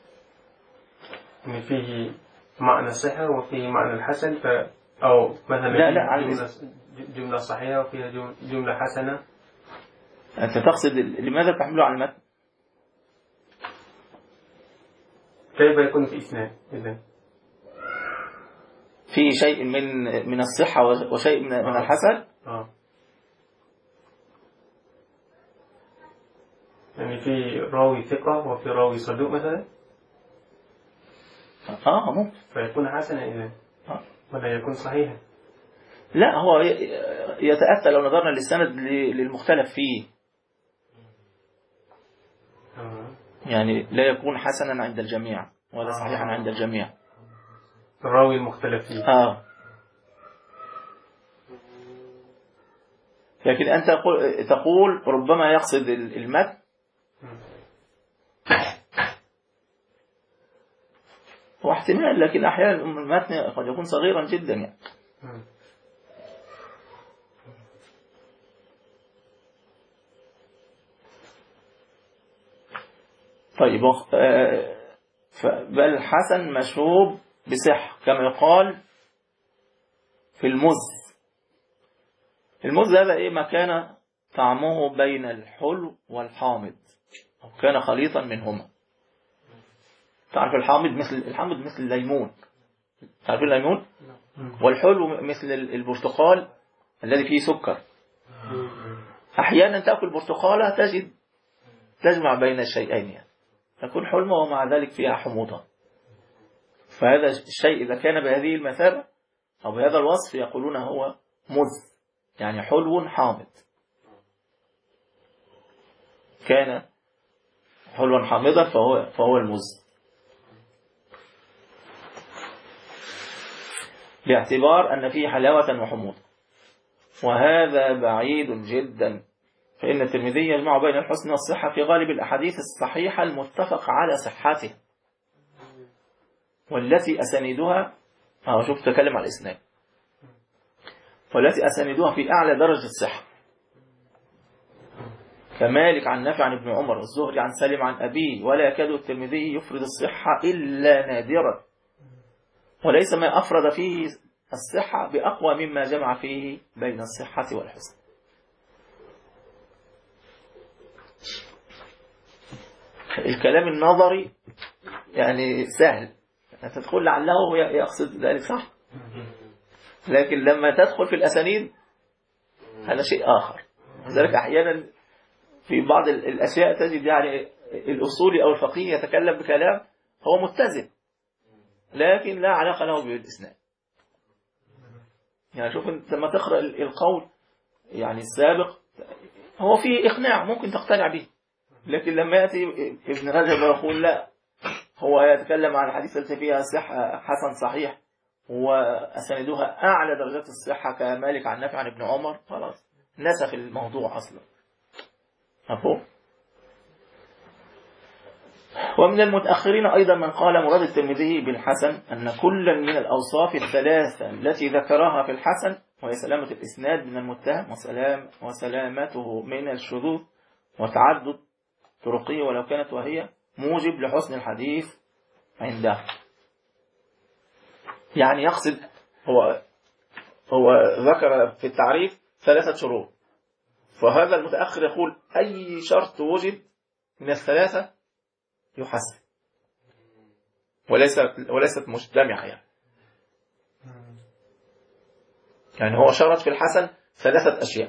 فيه معنى الصحة وفيه معنى الحسن، ف أو مثلا لا لا جملة, جملة صحيحة وفيها جملة حسنة. أنت تقصد لماذا تحمله على المتن؟ كيف يكون في إسناد إذن؟ في شيء من من الصحة وشيء من, آه. من الحسن. آه. يعني في راوي ثقة وفي راوي صدوق مثلا. اه ممكن فيكون حسنا إذن آه. ولا يكون صحيحا. لا، هو يتأتى لو نظرنا للسند للمختلف فيه. آه. يعني لا يكون حسنا عند الجميع ولا صحيحا عند الجميع، الراوي المختلف فيه. آه. لكن أنت تقول ربما يقصد المتن هو احتمال، لكن أحيانا المتن قد يكون صغيرا جدا يعني. طيب بل حسن مشروب بصح كما يقال في المز. المز هذا ايه؟ ما كان طعمه بين الحلو والحامض أو كان خليطا منهما. تعرف الحامض مثل الحامض مثل الليمون، تعرف الليمون، والحلو مثل البرتقال الذي فيه سكر. أحيانا تأكل برتقالة تجد تجمع بين الشيئين يعني، تكون حلمة ومع ذلك فيها حموضة. فهذا الشيء إذا كان بهذه المثابة أو بهذا الوصف يقولون هو مز، يعني حلو حامض. كان حلوا حامضا فهو, فهو المز، باعتبار أن فيه حلاوة وحموضة، وهذا بعيد جدا، فإن الترمذي يجمع بين الحسن والصحة في غالب الأحاديث الصحيحة المتفق على صحتها والتي أساندها أو شوف تكلم عن الإسناد، والتي أساندها في أعلى درجة الصحة، كمالك عن نافع عن ابن عمر، الزهري عن سالم عن أبيه، ولا يكاد الترمذي يفرد الصحة إلا نادرا، وليس ما أفرد فيه الصحة بأقوى مما جمع فيه بين الصحة والحسن. الكلام النظري يعني سهل، تدخل لعله يقصد ذلك صح، لكن لما تدخل في الأسانيد هذا شيء آخر. لذلك أحيانا في بعض الأشياء تجد يعني الأصولي أو الفقيه يتكلم بكلام هو متزن لكن لا علاقة له بالإسناد. يعني شوف انت لما تقرأ القول يعني السابق هو فيه إقناع ممكن تقتنع به، لكن لما يأتي ابن رجب ويقول لا هو يتكلم عن الحديث التي فيها صحة حسن صحيح وأسندها أعلى درجات الصحة كمالك عن نافع عن ابن عمر، خلاص نسخ الموضوع أصلا. مفهوم؟ ومن المتأخرين أيضا من قال مراد الترمذي بالحسن أن كل من الأوصاف الثلاثة التي ذكرها في الحسن وهي سلامة الإسناد من المتهم وسلام وسلامته من الشذوذ وتعدد طرقه ولو كانت وهي موجب لحسن الحديث عنده. يعني يقصد هو هو ذكر في التعريف ثلاثة شروط، فهذا المتأخر يقول أي شرط وجد من الثلاثة يحسن وليست وليست مجتمعة يعني. يعني هو شرط في الحسن ثلاثة أشياء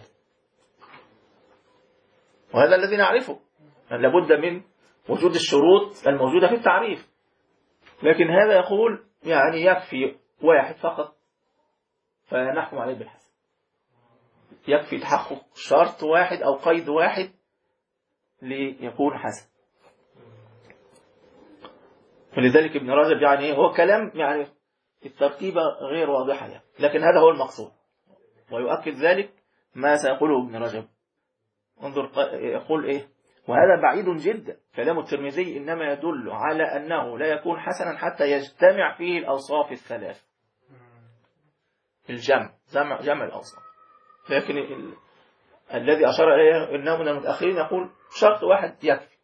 وهذا الذي نعرفه لابد من وجود الشروط الموجودة في التعريف، لكن هذا يقول يعني يكفي واحد فقط فنحكم عليه بالحسن، يكفي تحقق شرط واحد أو قيد واحد ليكون حسن. ولذلك ابن رجب يعني هو كلام يعني الترتيبة غير واضحة يعني، لكن هذا هو المقصود ويؤكد ذلك ما سيقوله ابن رجب. انظر يقول إيه: وهذا بعيد جدا، كلام الترمذي إنما يدل على أنه لا يكون حسنا حتى يجتمع فيه الأوصاف الثلاث، الجمع جمع, جمع الأوصاف. لكن ال... الذي أشار إليه إنه من المتأخرين يقول شرط واحد يكفي.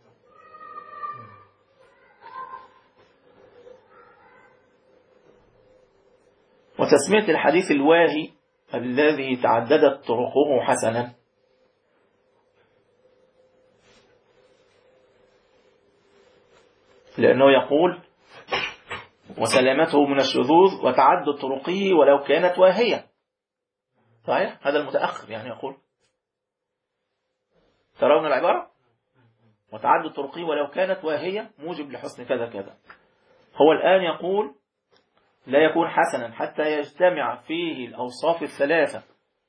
وتسمية الحديث الواهي الذي تعددت طرقه حسنا لأنه يقول وسلامته من الشذوذ وتعدد طرقه ولو كانت واهية. صحيح؟ هذا المتأخر يعني يقول ترون العبارة وتعدد طرقه ولو كانت واهية موجب لحسن كذا كذا. هو الآن يقول لا يكون حسنا حتى يجتمع فيه الأوصاف الثلاثة.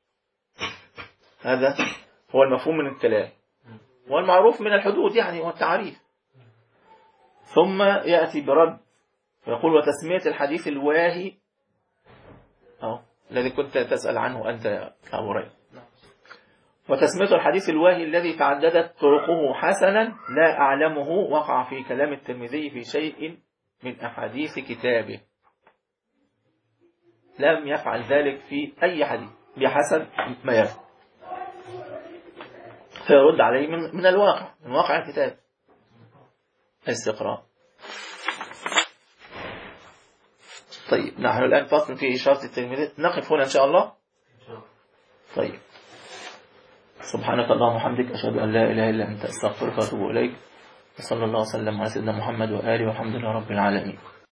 هذا هو المفهوم من الكلام والمعروف من الحدود يعني والتعريف. ثم يأتي برد ويقول وتسمية الحديث الواهي أو الذي كنت تسأل عنه أنت يا أبو ري، وتسمية الحديث الواهي الذي تعددت طرقه حسنا لا أعلمه وقع في كلام الترمذي في شيء من أحاديث كتابه، لم يفعل ذلك في أي حديث بحسب ما يفعل، فيرد عليه من, من الواقع من واقع الكتاب الاستقراء. طيب نحن الآن فصل في إشارة الترمذي، نقف هنا إن شاء الله. طيب سبحانك اللهم وبحمدك أشهد أن لا إله إلا أنت أستغفرك وأتوب إليك، وصلى الله وسلم على سيدنا محمد وآله والحمد لله رب العالمين.